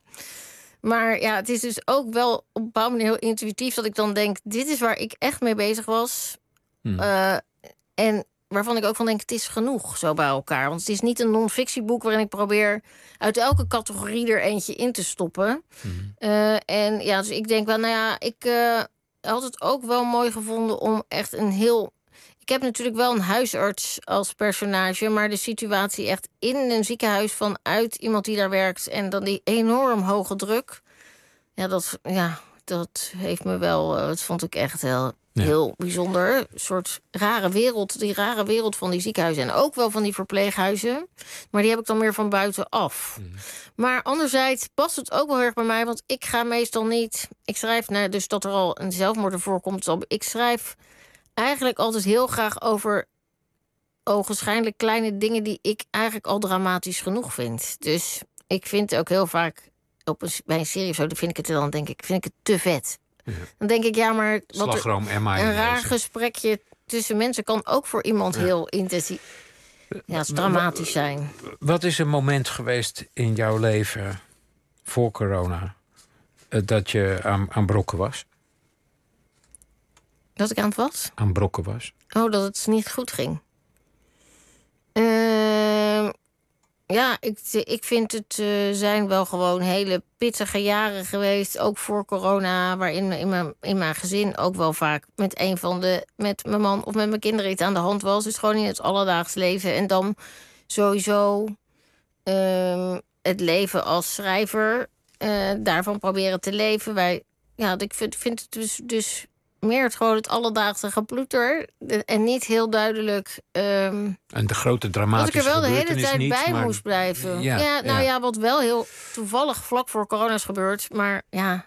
Maar ja, het is dus ook wel op een bepaalde manier heel intuïtief dat ik dan denk, dit is waar ik echt mee bezig was. Hmm. Uh, en waarvan ik ook van denk, het is genoeg zo bij elkaar. Want het is niet een non-fictieboek waarin ik probeer uit elke categorie er eentje in te stoppen. Hmm. Uh, en ja, dus ik denk wel, nou ja, ik uh, had het ook wel mooi gevonden om echt een heel. Ik heb natuurlijk wel een huisarts als personage, maar de situatie echt in een ziekenhuis vanuit iemand die daar werkt en dan die enorm hoge druk. Ja, dat, ja, dat heeft me wel. Dat vond ik echt heel, ja. heel bijzonder. Een soort rare wereld, die rare wereld van die ziekenhuizen en ook wel van die verpleeghuizen. Maar die heb ik dan meer van buitenaf. Mm. Maar anderzijds past het ook wel heel erg bij mij, want ik ga meestal niet. Ik schrijf, nou, dus dat er al een zelfmoord er voorkomt. Ik schrijf eigenlijk altijd heel graag over ogenschijnlijk kleine dingen die ik eigenlijk al dramatisch genoeg vind. Dus ik vind ook heel vaak op een, bij een serie of zo, dan vind ik het dan denk ik, vind ik het te vet. Ja. Dan denk ik, ja, maar wat Slagroom, er, een raar gesprekje tussen mensen kan ook voor iemand ja. heel intensief, ja, dramatisch zijn. Wat is een moment geweest in jouw leven voor corona dat je aan, aan brokken was? Dat ik aan het was? Aan brokken was. Oh, dat het niet goed ging. Uh, ja, ik, ik vind het uh, zijn wel gewoon hele pittige jaren geweest. Ook voor corona, waarin in mijn, in mijn gezin ook wel vaak met een van de... met mijn man of met mijn kinderen iets aan de hand was. Dus gewoon in het alledaags leven. En dan sowieso uh, het leven als schrijver... Uh, daarvan proberen te leven. Wij, ja, ik vind, vind het dus... dus meer het gewoon het alledaagse geploeter. En niet heel duidelijk... Um, en de grote dramatische dat ik er wel de hele tijd niet, bij maar... moest blijven. Ja, ja, nou ja. ja, wat wel heel toevallig vlak voor corona is gebeurd. Maar ja...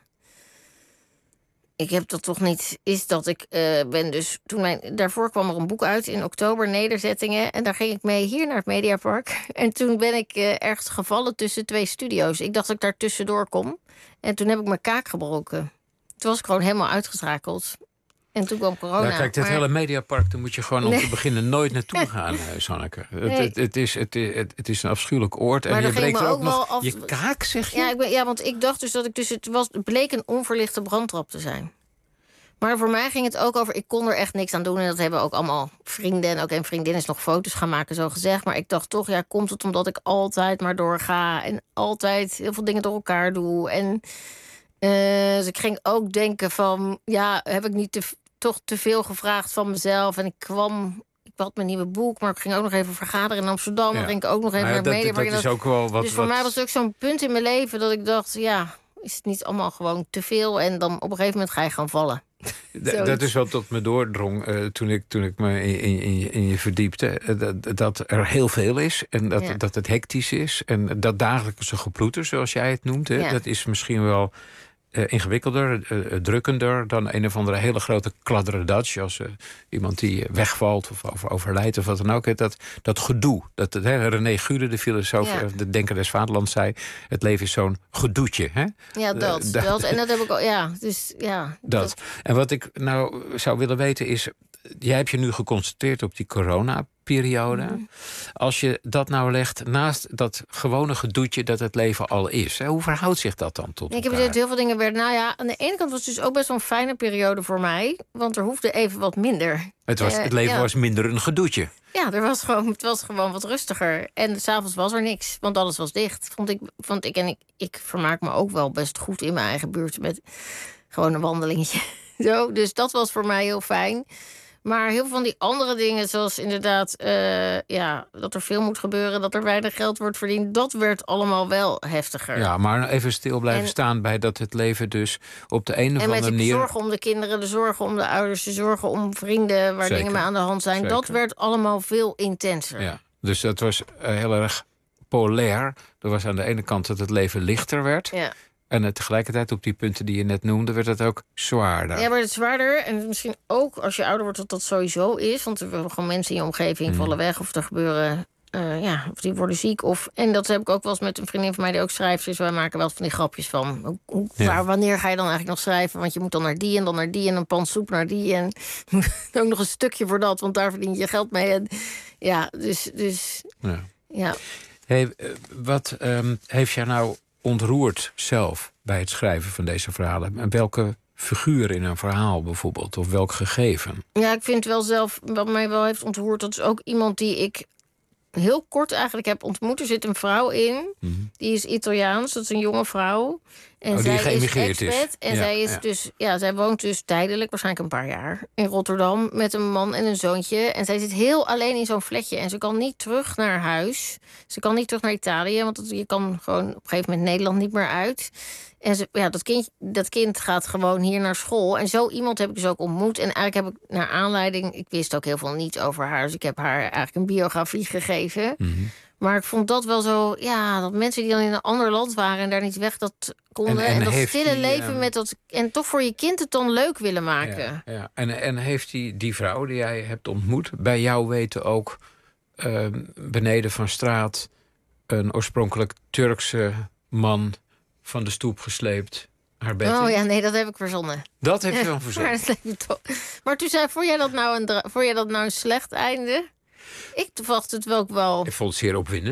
Ik heb dat toch niet... Is dat ik uh, ben dus... Toen mijn, daarvoor kwam er een boek uit in oktober, Nederzettingen. En daar ging ik mee hier naar het Mediapark. En toen ben ik uh, ergens gevallen tussen twee studio's. Ik dacht dat ik daar tussendoor kom. En toen heb ik mijn kaak gebroken. Toen was ik gewoon helemaal uitgeschakeld. En toen kwam corona. Ja, kijk, dit maar... hele Mediapark, daar moet je gewoon om Nee. te beginnen nooit naartoe gaan, uh, Sanneke. Nee. Het, het, het, is, het, het, het is een afschuwelijk oord. Maar en je dat ging breekt me er ook ook wel nog af- je kaak, zeg je? Ja, ik ben, ja, want ik dacht dus dat ik dus... Het, was, het bleek een onverlichte brandtrap te zijn. Maar voor mij ging het ook over... Ik kon er echt niks aan doen. En dat hebben ook allemaal vrienden. En ook een vriendin is nog foto's gaan maken, zo gezegd. Maar ik dacht toch, ja, komt het omdat ik altijd maar doorga. En altijd heel veel dingen door elkaar doe. En uh, dus ik ging ook denken van... Ja, heb ik niet te, toch te veel gevraagd van mezelf? En ik kwam... Ik had mijn nieuwe boek, maar ik ging ook nog even vergaderen in Amsterdam. Ja. Dan ging ik ook nog even Maar ja, naar dat- Mediapark. dat is ook wel wat- Dus voor wat- mij was het ook zo'n punt in mijn leven dat ik dacht... Ja, is het niet allemaal gewoon te veel? En dan op een gegeven moment ga je gaan vallen. D- dat is wat tot me doordrong uh, toen, ik, toen ik me in, in, in, in je verdiepte. Uh, dat, dat er heel veel is en dat, Ja. dat het hectisch is. En dat dagelijkse geploeter, zoals jij het noemt... Hè, Ja. dat is misschien wel uh, ingewikkelder, uh, drukkender... dan een of andere hele grote kladderadatsch. Als uh, iemand die wegvalt of over, overlijdt of wat dan ook. Hè, dat, dat gedoe. Dat, hè, René Gude, de filosoof, Ja. uh, de denker des vaderlands, zei... het leven is zo'n gedoetje. Hè? Ja, dat, Uh, dat. En dat heb ik al... Ja, dus ja. Dat. En wat ik nou zou willen weten is... jij hebt je nu geconcentreerd op die coronaperiode. Mm. Als je dat nou legt naast dat gewone gedoetje dat het leven al is... hè, hoe verhoudt zich dat dan tot Ik heb elkaar? dus heel veel dingen weer... Nou ja, aan de ene kant was het dus ook best wel een fijne periode voor mij. Want er hoefde even wat minder. Het, was, Eh, het leven ja. was minder een gedoetje. Ja, er was gewoon, het was gewoon wat rustiger. En s'avonds was er niks, want alles was dicht. Vond ik, vond ik, en ik, ik vermaak me ook wel best goed in mijn eigen buurt... met gewoon een wandelingetje. Zo, dus dat was voor mij heel fijn. Maar heel veel van die andere dingen, zoals inderdaad... Uh, ja, dat er veel moet gebeuren, dat er weinig geld wordt verdiend... dat werd allemaal wel heftiger. Ja, maar even stil blijven En- staan bij dat het leven dus op de een of En met andere de manier... zorgen om de kinderen, de zorgen om de ouders... de zorgen om vrienden waar Zeker. dingen mee aan de hand zijn... dat Zeker. werd allemaal veel intenser. Ja, dus dat was uh, heel erg polair. Er was aan de ene kant dat het leven lichter werd... Ja. En uh, tegelijkertijd op die punten die je net noemde... werd het ook zwaarder. Ja, maar het zwaarder. En misschien ook als je ouder wordt dat dat sowieso is. Want er worden gewoon mensen in je omgeving Mm. vallen weg. Of er gebeuren... Uh, ja, of die worden ziek. Of, en dat heb ik ook wel eens met een vriendin van mij die ook schrijft. Dus wij maken wel eens van die grapjes van... Hoe, hoe, Ja. waar, wanneer ga je dan eigenlijk nog schrijven? Want je moet dan naar die en dan naar die... en een pan soep naar die en ook nog een stukje voor dat... want daar verdien je geld mee. En, ja, dus... dus Ja. ja. Hey, uh, wat um, heeft jou nou ontroerd zelf bij het schrijven van deze verhalen? En welke figuur in een verhaal bijvoorbeeld? Of welk gegeven? Ja, ik vind wel zelf, wat mij wel heeft ontroerd... dat is ook iemand die ik heel kort eigenlijk heb ontmoet. Er zit een vrouw in, Mm-hmm. die is Italiaans, dat is een jonge vrouw. En Oh, die zij geëmigreerd is. expat. En Ja, zij is ja. dus, ja, zij woont dus tijdelijk, waarschijnlijk een paar jaar, in Rotterdam met een man en een zoontje. En zij zit heel alleen in zo'n flatje. En ze kan niet terug naar huis. Ze kan niet terug naar Italië, want dat- je kan gewoon op een gegeven moment Nederland niet meer uit. En ze, ja, dat, kind, dat kind gaat gewoon hier naar school. En zo iemand heb ik dus ook ontmoet. En eigenlijk heb ik naar aanleiding... Ik wist ook heel veel niet over haar. Dus ik heb haar eigenlijk een biografie gegeven. Mm-hmm. Maar ik vond dat wel zo... Ja, dat mensen die dan in een ander land waren... en daar niet weg dat konden. En- En, en dat heeft stille die, leven ehm, met dat... En toch voor je kind het dan leuk willen maken. Ja, ja. En, en heeft die, die vrouw die jij hebt ontmoet... bij jou weten ook uh, beneden van straat... een oorspronkelijk Turkse man van de stoep gesleept... haar bed Oh in? ja, nee, dat heb ik verzonnen. Dat heb je dan verzonnen? Maar, dat leek me toch- maar toen zei, vond jij dat nou een, dra- vond jij dat nou een slecht einde? Ik verwacht het wel ook wel... Ik vond het zeer opwindend.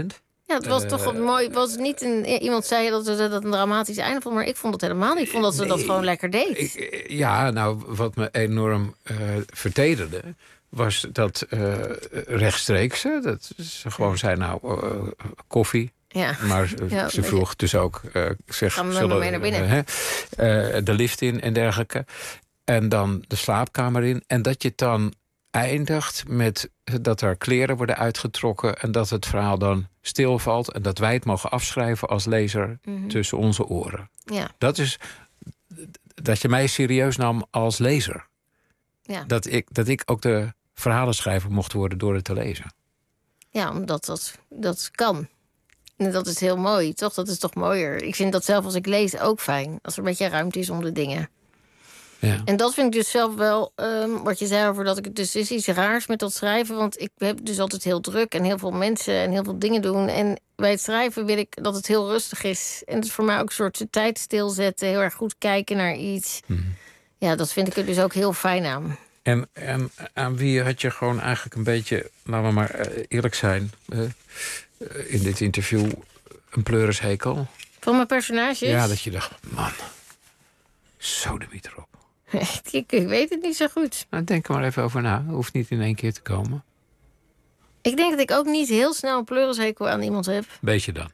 Ja, het was Uh, toch een mooi. Was niet een, iemand zei dat het dat een dramatisch einde vond, maar ik vond het helemaal niet. Ik vond dat ze nee, dat gewoon lekker deed. Ik, ja, nou, wat me enorm uh, vertederde, was dat uh, rechtstreeks. Hè, dat ze gewoon zei, nou, uh, koffie. Ja. Maar ja, ze vroeg je. dus ook, uh, zeg, gaan we zullen, mee naar binnen. Uh, uh, de lift in en dergelijke. En dan de slaapkamer in. En dat je het dan eindigt met dat er kleren worden uitgetrokken en dat het verhaal dan stilvalt en dat wij het mogen afschrijven als lezer mm-hmm. tussen onze oren. Ja. Dat is dat je mij serieus nam als lezer. Ja. Dat, ik, dat ik ook de verhalenschrijver mocht worden door het te lezen. Ja, omdat dat, dat kan. En dat is heel mooi, toch? Dat is toch mooier. Ik vind dat zelf als ik lees ook fijn. Als er een beetje ruimte is om de dingen. Ja. En dat vind ik dus zelf wel, um, wat je zei over dat ik het dus is iets raars met dat schrijven. Want ik heb dus altijd heel druk en heel veel mensen en heel veel dingen doen. En bij het schrijven wil ik dat het heel rustig is. En het is voor mij ook een soort tijd stilzetten, heel erg goed kijken naar iets. Mm-hmm. Ja, dat vind ik er dus ook heel fijn aan. En, en aan wie had je gewoon eigenlijk een beetje, laten we maar eerlijk zijn, uh, in dit interview een pleurishekel? Van mijn personages? Ja, dat je dacht, man, sodemiet erop. ik, ik weet het niet zo goed. Nou, denk er maar even over na. Hoeft niet in één keer te komen. Ik denk dat ik ook niet heel snel een pleurishekel aan iemand heb. Beetje dan?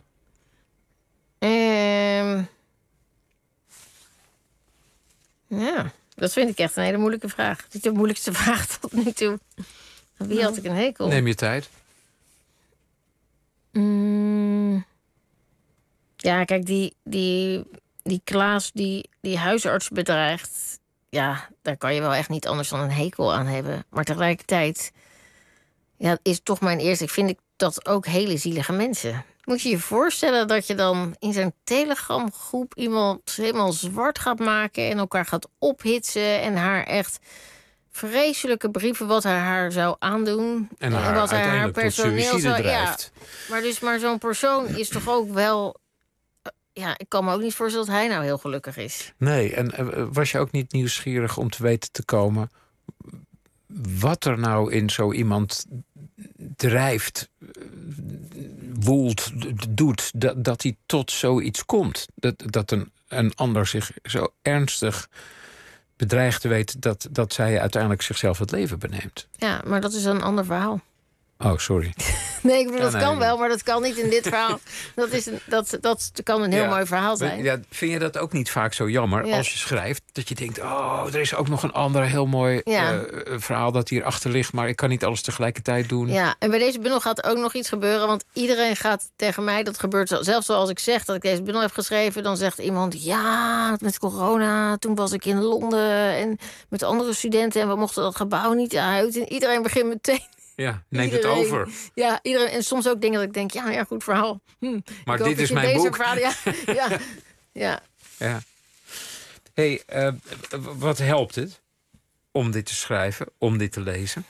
Um, ja, dat vind ik echt een hele moeilijke vraag. Niet de moeilijkste vraag tot nu toe. Aan wie nou, had ik een hekel? Neem je tijd. Mm, ja, kijk, die, die, die Klaas die, die huisarts bedreigt, ja, daar kan je wel echt niet anders dan een hekel aan hebben. Maar tegelijkertijd, ja, is toch mijn eerste. Ik vind ik dat ook hele zielige mensen. Moet je je voorstellen dat je dan in zo'n Telegram-groep iemand helemaal zwart gaat maken en elkaar gaat ophitsen en haar echt vreselijke brieven wat hij haar zou aandoen en, en haar wat hij haar personeel zou. Ja, maar dus, maar zo'n persoon is toch ook wel. Ja, ik kan me ook niet voorstellen dat hij nou heel gelukkig is. Nee, en uh, was je ook niet nieuwsgierig om te weten te komen wat er nou in zo iemand drijft, woelt, doet, dat, dat hij tot zoiets komt? Dat, dat een, een ander zich zo ernstig bedreigd weet dat, dat zij uiteindelijk zichzelf het leven beneemt. Ja, maar dat is een ander verhaal. Oh, sorry. Nee, ik bedoel, ja, dat nee. kan wel, maar dat kan niet in dit verhaal. Dat, is een, dat, dat kan een heel ja, mooi verhaal zijn. Ja, vind je dat ook niet vaak zo jammer ja. als je schrijft? Dat je denkt, oh, er is ook nog een ander heel mooi ja. uh, verhaal dat hierachter ligt, maar ik kan niet alles tegelijkertijd doen. Ja, en bij deze bundel gaat ook nog iets gebeuren, want iedereen gaat tegen mij, dat gebeurt zelfs zoals ik zeg dat ik deze bundel heb geschreven, dan zegt iemand, ja, met corona, toen was ik in Londen en met andere studenten en we mochten dat gebouw niet uit. En iedereen begint meteen. Ja, neemt iedereen, het over. Ja, iedereen. En soms ook dingen dat ik denk, ja, ja, goed verhaal. Hm, maar dit is mijn deze boek. Verhaal, ja, ja, ja. ja. Hey, uh, wat helpt het om dit te schrijven, om dit te lezen?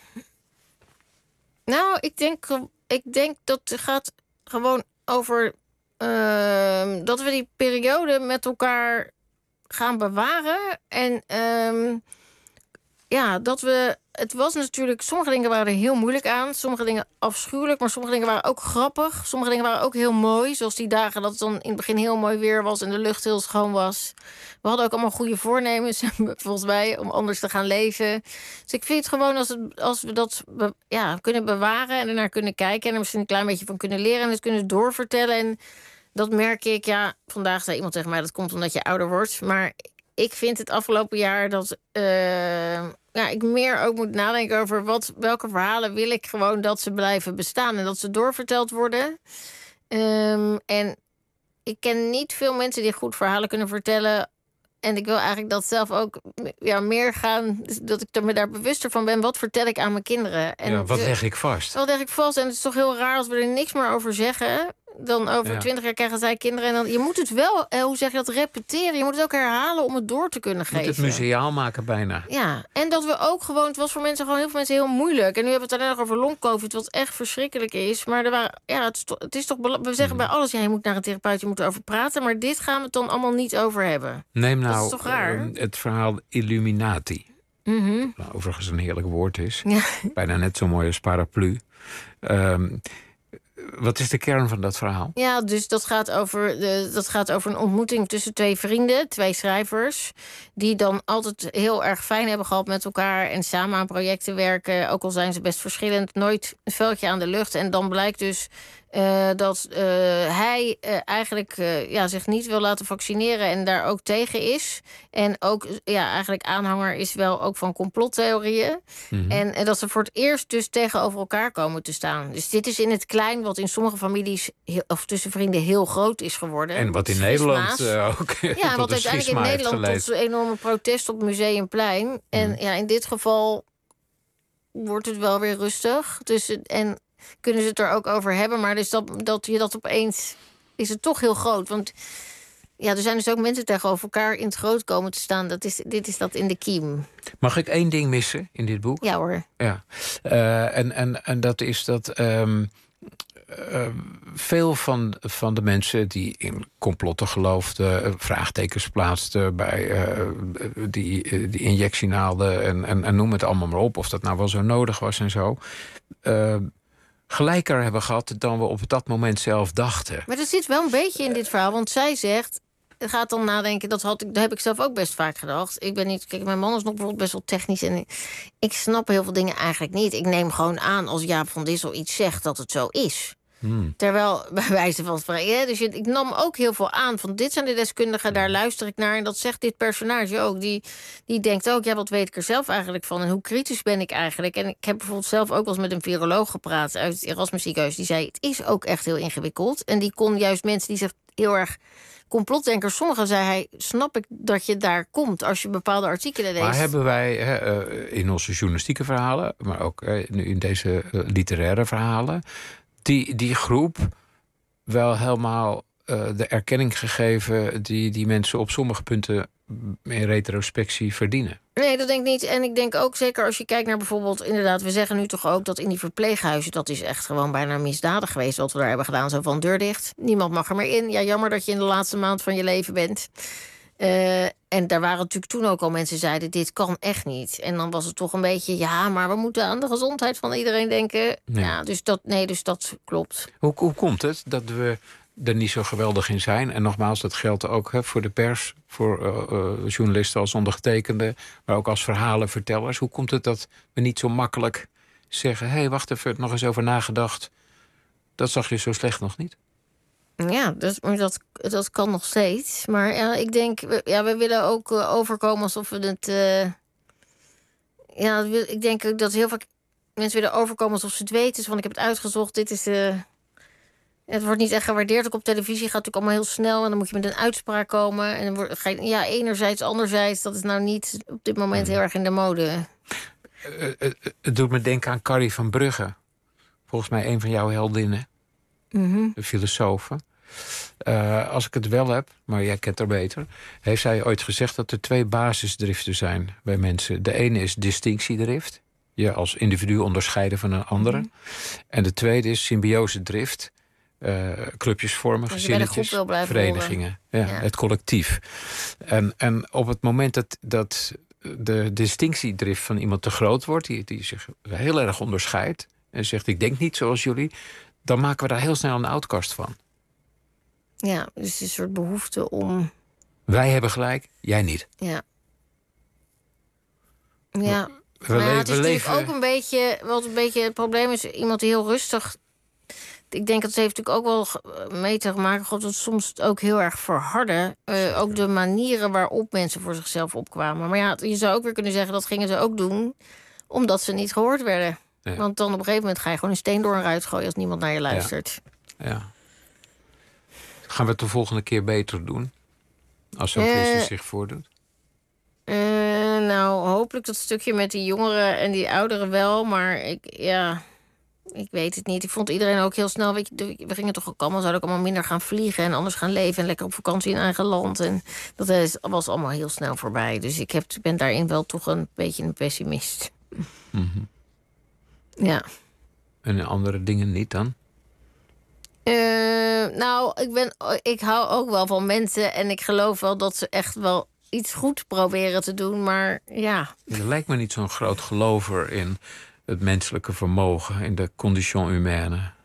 Nou, ik denk, ik denk dat het gaat gewoon over uh, dat we die periode met elkaar gaan bewaren. En uh, ja, dat we. Het was natuurlijk, sommige dingen waren er heel moeilijk aan. Sommige dingen afschuwelijk, maar sommige dingen waren ook grappig. Sommige dingen waren ook heel mooi. Zoals die dagen dat het dan in het begin heel mooi weer was en de lucht heel schoon was. We hadden ook allemaal goede voornemens, volgens mij, om anders te gaan leven. Dus ik vind het gewoon, als, het, als we dat be, ja, kunnen bewaren en ernaar kunnen kijken en er misschien een klein beetje van kunnen leren en het kunnen doorvertellen. En dat merk ik, ja, vandaag zei iemand tegen mij, dat komt omdat je ouder wordt. Maar ik vind het afgelopen jaar dat Uh, ja, ik meer ook moet nadenken over wat, welke verhalen wil ik gewoon dat ze blijven bestaan en dat ze doorverteld worden. Um, en ik ken niet veel mensen die goed verhalen kunnen vertellen. En ik wil eigenlijk dat zelf ook ja, meer gaan, dat ik er me daar bewuster van ben. Wat vertel ik aan mijn kinderen? En ja, wat leg ik vast? Wat leg ik vast? En het is toch heel raar als we er niks meer over zeggen. Dan over twintig ja. jaar krijgen zij kinderen. En dan, je moet het wel, eh, hoe zeg je dat, repeteren. Je moet het ook herhalen om het door te kunnen geven. Je moet het museaal maken bijna. Ja, en dat we ook gewoon, het was voor mensen gewoon heel veel mensen heel moeilijk. En nu hebben we het alleen nog over long-covid, wat echt verschrikkelijk is. Maar er waren, ja, het is toch, het is toch we zeggen bij alles, ja, je moet naar een therapeut, je moet erover praten. Maar dit gaan we het dan allemaal niet over hebben. Neem nou dat is toch raar? Uh, het verhaal Illuminati. Mm-hmm. Nou, overigens een heerlijk woord is. Ja. Bijna net zo mooi als paraplu. Um, wat is de kern van dat verhaal? Ja, dus dat gaat, over de, dat gaat over een ontmoeting tussen twee vrienden, twee schrijvers, die dan altijd heel erg fijn hebben gehad met elkaar en samen aan projecten werken. Ook al zijn ze best verschillend, nooit een veldje aan de lucht. En dan blijkt dus uh, dat uh, hij uh, eigenlijk uh, ja, zich niet wil laten vaccineren en daar ook tegen is. En ook ja, eigenlijk aanhanger is wel ook van complottheorieën. Mm-hmm. En, en dat ze voor het eerst dus tegenover elkaar komen te staan. Dus dit is in het klein wat in sommige families heel, of tussen vrienden heel groot is geworden. En wat in Nederland uh, ook. Ja, wat uiteindelijk in Nederland tot een enorme protest op Museumplein. En mm. ja, in dit geval wordt het wel weer rustig. Dus, en kunnen ze het er ook over hebben. Maar dus dat, dat je dat opeens is het toch heel groot. Want ja, er zijn dus ook mensen tegenover elkaar in het groot komen te staan. Dat is, dit is dat in de kiem. Mag ik één ding missen in dit boek? Ja hoor. Ja. Uh, en, en, en dat is dat Um, Uh, veel van, van de mensen die in complotten geloofden, uh, vraagtekens plaatsten bij uh, die, uh, die injectienaalden en, en, en noem het allemaal maar op, of dat nou wel zo nodig was en zo, uh, gelijker hebben gehad dan we op dat moment zelf dachten. Maar er zit wel een beetje in dit verhaal, want zij zegt, gaat dan nadenken, dat, had ik, dat heb ik zelf ook best vaak gedacht. Ik ben niet, kijk, mijn man is nog bijvoorbeeld best wel technisch en ik, ik snap heel veel dingen eigenlijk niet. Ik neem gewoon aan als Jaap van Dissel iets zegt dat het zo is. Hmm. Terwijl, bij wijze van spreken, dus ik nam ook heel veel aan van dit zijn de deskundigen, daar luister ik naar en dat zegt dit personage ook. Die, die denkt ook, ja, wat weet ik er zelf eigenlijk van en hoe kritisch ben ik eigenlijk? En ik heb bijvoorbeeld zelf ook wel eens met een viroloog gepraat uit het Erasmus ziekenhuis, die zei, het is ook echt heel ingewikkeld. En die kon juist mensen die zich heel erg complotdenkers, sommigen zei hij, snap ik dat je daar komt als je bepaalde artikelen leest. Maar hebben wij hè, in onze journalistieke verhalen, maar ook hè, nu in deze literaire verhalen, Die, die groep wel helemaal uh, de erkenning gegeven die, die mensen op sommige punten in retrospectie verdienen? Nee, dat denk ik niet. En ik denk ook zeker als je kijkt naar bijvoorbeeld, inderdaad, we zeggen nu toch ook dat in die verpleeghuizen, dat is echt gewoon bijna misdadig geweest wat we daar hebben gedaan. Zo van deur dicht, niemand mag er meer in. Ja, jammer dat je in de laatste maand van je leven bent. Uh, en daar waren natuurlijk toen ook al mensen die zeiden, dit kan echt niet. En dan was het toch een beetje, ja, maar we moeten aan de gezondheid van iedereen denken. Nee. Ja, dus dat, nee, dus dat klopt. Hoe, hoe komt het dat we er niet zo geweldig in zijn? En nogmaals, dat geldt ook hè, voor de pers, voor uh, uh, journalisten als ondergetekende, maar ook als verhalenvertellers. Hoe komt het dat we niet zo makkelijk zeggen, hé, hey, wacht even, nog eens over nagedacht. Dat zag je zo slecht nog niet. Ja, dat, dat, dat kan nog steeds. Maar ja, ik denk, ja, we willen ook uh, overkomen alsof we het. Uh, ja, ik denk dat heel vaak mensen willen overkomen alsof ze het weten. Dus van ik heb het uitgezocht. Dit is. Uh, het wordt niet echt gewaardeerd. Ook op televisie gaat het natuurlijk allemaal heel snel. En dan moet je met een uitspraak komen. En dan wordt, ga je, ja, enerzijds, anderzijds. Dat is nou niet op dit moment heel erg in de mode. Uh, uh, uh, het doet me denken aan Carrie van Brugge. Volgens mij een van jouw heldinnen. Mm-hmm. De filosofen. Uh, als ik het wel heb, maar jij kent haar beter, heeft zij ooit gezegd dat er twee basisdriften zijn bij mensen. De ene is distinctiedrift, je als individu onderscheiden van een andere. Mm-hmm. En de tweede is symbiose-drift, uh, clubjes vormen, gezinnetjes, verenigingen, ja, ja. Het collectief. En, en op het moment dat, dat de distinctiedrift van iemand te groot wordt, die, die zich heel erg onderscheidt en zegt, ik denk niet zoals jullie, dan maken we daar heel snel een outcast van. Ja, dus het is een soort behoefte om. Wij hebben gelijk, jij niet. Ja. Ja, we, maar ja, le- het is we natuurlijk leven ook een beetje, wat een beetje het probleem is, iemand die heel rustig. Ik denk dat ze heeft natuurlijk ook wel mee te maken gehad dat soms het ook heel erg verharden. Uh, ook de manieren waarop mensen voor zichzelf opkwamen. Maar ja, je zou ook weer kunnen zeggen dat gingen ze ook doen omdat ze niet gehoord werden. Ja. Want dan op een gegeven moment ga je gewoon een steen door een ruit gooien als niemand naar je luistert. Ja. ja. Gaan we het de volgende keer beter doen? Als zo'n uh, crisis zich voordoet? Uh, nou, hopelijk dat stukje met die jongeren en die ouderen wel. Maar ik, ja, ik weet het niet. Ik vond iedereen ook heel snel, weet je, we gingen toch ook allemaal, zouden ook allemaal minder gaan vliegen en anders gaan leven en lekker op vakantie in eigen land. En dat is, was allemaal heel snel voorbij. Dus ik heb, ben daarin wel toch een beetje een pessimist. Mm-hmm. Ja. En andere dingen niet dan? Uh, nou, ik, ben, ik hou ook wel van mensen en ik geloof wel dat ze echt wel iets goed proberen te doen, maar ja. Er lijkt me niet zo'n groot gelover in het menselijke vermogen, in de condition humaine.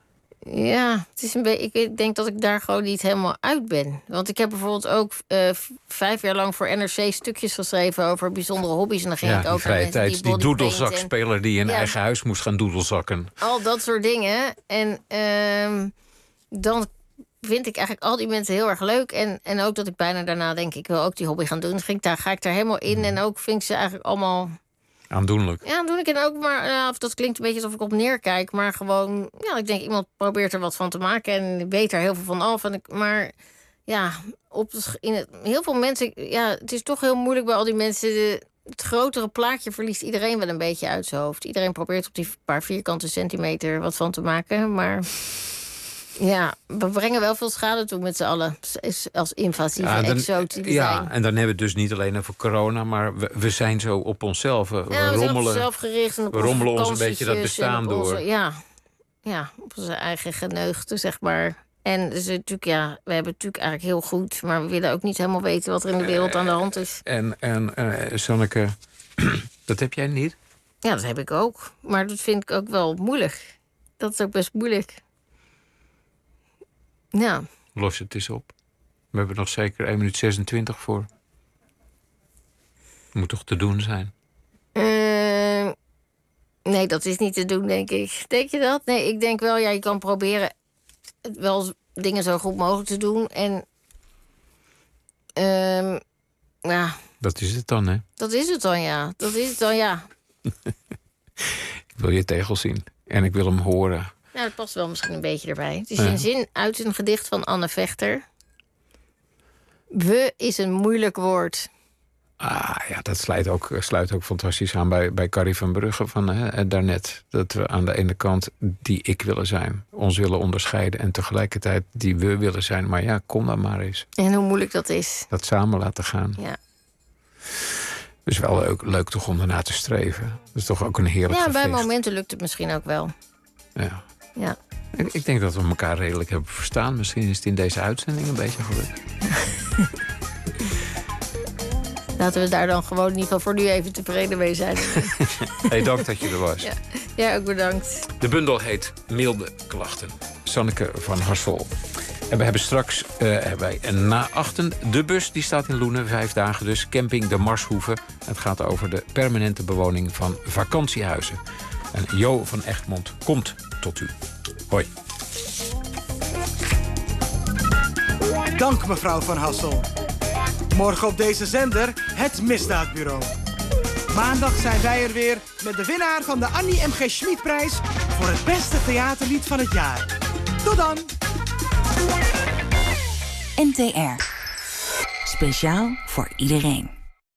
Ja, het is een beetje. Ik denk dat ik daar gewoon niet helemaal uit ben. Want ik heb bijvoorbeeld ook uh, vijf jaar lang voor N R C stukjes geschreven over bijzondere hobby's. En dan ging ja, ik ook die vrije tijd, die, die doedelzakspeler die in ja, eigen huis moest gaan doedelzakken. Al dat soort dingen. En uh, dan vind ik eigenlijk al die mensen heel erg leuk. En, en ook dat ik bijna daarna denk, ik wil ook die hobby gaan doen. Dan ging ik daar, ga ik daar helemaal in. En ook vind ik ze eigenlijk allemaal... Aandoenlijk. Ja, doe ik en ook maar. Uh, dat klinkt een beetje alsof ik op neerkijk, maar gewoon. Ja, ik denk iemand probeert er wat van te maken en weet er heel veel van af. En ik, maar ja, op het, in het, heel veel mensen. Ja, het is toch heel moeilijk bij al die mensen. De, het grotere plaatje verliest iedereen wel een beetje uit zijn hoofd. Iedereen probeert op die paar vierkante centimeter wat van te maken, maar. Ja, we brengen wel veel schade toe met z'n allen. Als invasieve ja, dan, exoten die ja, zijn. En dan hebben we het dus niet alleen over corona, maar we, we zijn zo op onszelf. We, ja, we rommelen, zijn op onszelf gericht. En op we rommelen ons een beetje dat bestaan door. Onze, ja, ja, op onze eigen geneugten, zeg maar. En dus natuurlijk, ja, we hebben het natuurlijk eigenlijk heel goed, maar we willen ook niet helemaal weten wat er in de wereld aan de hand is. En, en uh, Sanneke, dat heb jij niet? Ja, dat heb ik ook. Maar dat vind ik ook wel moeilijk. Dat is ook best moeilijk. Ja. Los het eens op. We hebben nog zeker één minuut zesentwintig voor. Moet toch te doen zijn? Uh, nee, dat is niet te doen, denk ik. Denk je dat? Nee, ik denk wel, ja, je kan proberen wel dingen zo goed mogelijk te doen. En uh, ja. Dat is het dan, hè? Dat is het dan, ja. Dat is het dan, ja. Ik wil je tegel zien. En ik wil hem horen. Nou, dat past wel misschien een beetje erbij. Het is een ja. zin uit een gedicht van Anne Vechter. We is een moeilijk woord. Ah, ja, dat sluit ook, sluit ook fantastisch aan bij, bij Carrie van Brugge van hè, daarnet. Dat we aan de ene kant die ik willen zijn, ons willen onderscheiden, en tegelijkertijd die we willen zijn. Maar ja, kom dan maar eens. En hoe moeilijk dat is. Dat samen laten gaan. Ja. Dus wel leuk, leuk toch om ernaar te streven. Dat is toch ook een heerlijk Ja, gevecht. bij momenten lukt het misschien ook wel. Ja. Ja. Ik, ik denk dat we elkaar redelijk hebben verstaan. Misschien is het in deze uitzending een beetje gelukt. Laten we daar dan gewoon in ieder geval voor nu even tevreden mee zijn. Hey, dank dat je er was. Ja, ja, ook bedankt. De bundel heet Milde Klachten. Sanneke van Harsel. En we hebben straks uh, hebben wij na achten de bus. Die staat in Loenen, vijf dagen dus. Camping de Marshoeve. Het gaat over de permanente bewoning van vakantiehuizen. En Jo van Egmond komt tot u. Hoi. Dank mevrouw van Hassel. Morgen op deze zender het Misdaadbureau. Maandag zijn wij er weer met de winnaar van de Annie M G Schmidprijs voor het beste theaterlied van het jaar. Tot dan! N T R. Speciaal voor iedereen.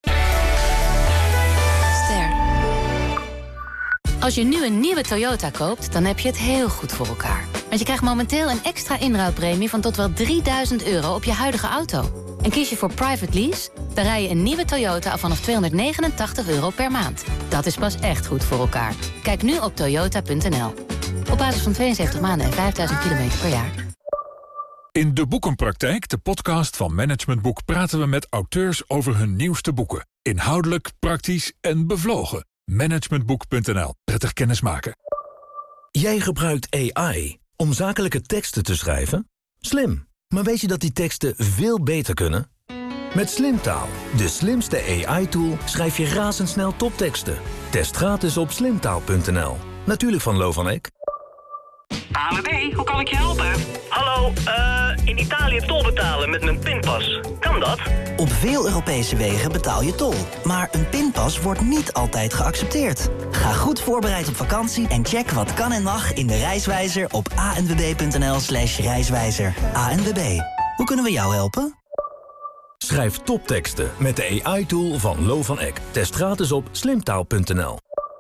Ster. Als je nu een nieuwe Toyota koopt, dan heb je het heel goed voor elkaar. Want je krijgt momenteel een extra inruilpremie van tot wel drieduizend euro op je huidige auto. En kies je voor private lease, dan rij je een nieuwe Toyota af vanaf tweehonderdnegenentachtig euro per maand. Dat is pas echt goed voor elkaar. Kijk nu op toyota punt n l. Op basis van tweeënzeventig maanden en vijfduizend kilometer per jaar. In De Boekenpraktijk, de podcast van Management Boek, praten we met auteurs over hun nieuwste boeken. Inhoudelijk, praktisch en bevlogen. managementboek punt n l. Prettig kennismaken. Jij gebruikt A I om zakelijke teksten te schrijven? Slim. Maar weet je dat die teksten veel beter kunnen? Met Slimtaal, de slimste A I-tool, schrijf je razendsnel topteksten. Test gratis op slimtaal punt n l. Natuurlijk van Lo van Eck. A N W B, hoe kan ik je helpen? Hallo, uh, in Italië tol betalen met mijn pinpas. Kan dat? Op veel Europese wegen betaal je tol. Maar een pinpas wordt niet altijd geaccepteerd. Ga goed voorbereid op vakantie en check wat kan en mag in de reiswijzer op a n w b punt n l slash reiswijzer. A N W B, hoe kunnen we jou helpen? Schrijf topteksten met de A I-tool van Lo van Eck. Test gratis op slimtaal punt n l.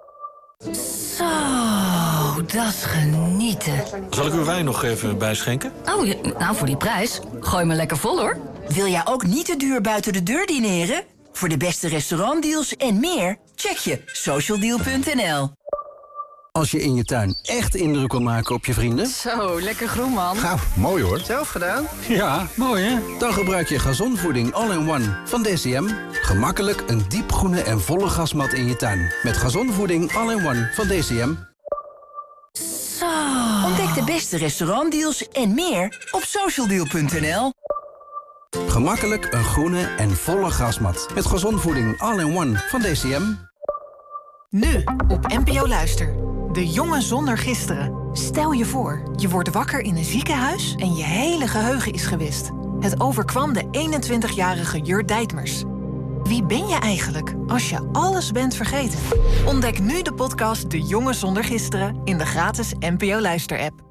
Zo, dat is genieten. Zal ik uw wijn nog even bijschenken? Oh, ja, nou voor die prijs. Gooi me lekker vol, hoor. Wil jij ook niet te duur buiten de deur dineren? Voor de beste restaurantdeals en meer, check je socialdeal punt n l. Als je in je tuin echt indruk wil maken op je vrienden... Zo, lekker groen, man. Nou, mooi hoor. Zelf gedaan? Ja, mooi hè? Dan gebruik je Gazonvoeding All-in-One van D C M. Gemakkelijk een diepgroene en volle gasmat in je tuin. Met Gazonvoeding All-in-One van D C M. Zo. Ontdek De beste restaurantdeals en meer op socialdeal punt n l. Gemakkelijk een groene en volle grasmat. Met gezondvoeding all-in-one van D C M. Nu op N P O Luister. De jongen zonder gisteren. Stel je voor, je wordt wakker in een ziekenhuis en je hele geheugen is gewist. Het overkwam de eenentwintigjarige Jur Dijtmers. Wie ben je eigenlijk als je alles bent vergeten? Ontdek nu de podcast De jongen zonder gisteren in de gratis N P O Luister-app.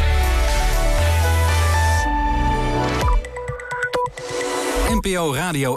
N P O Radio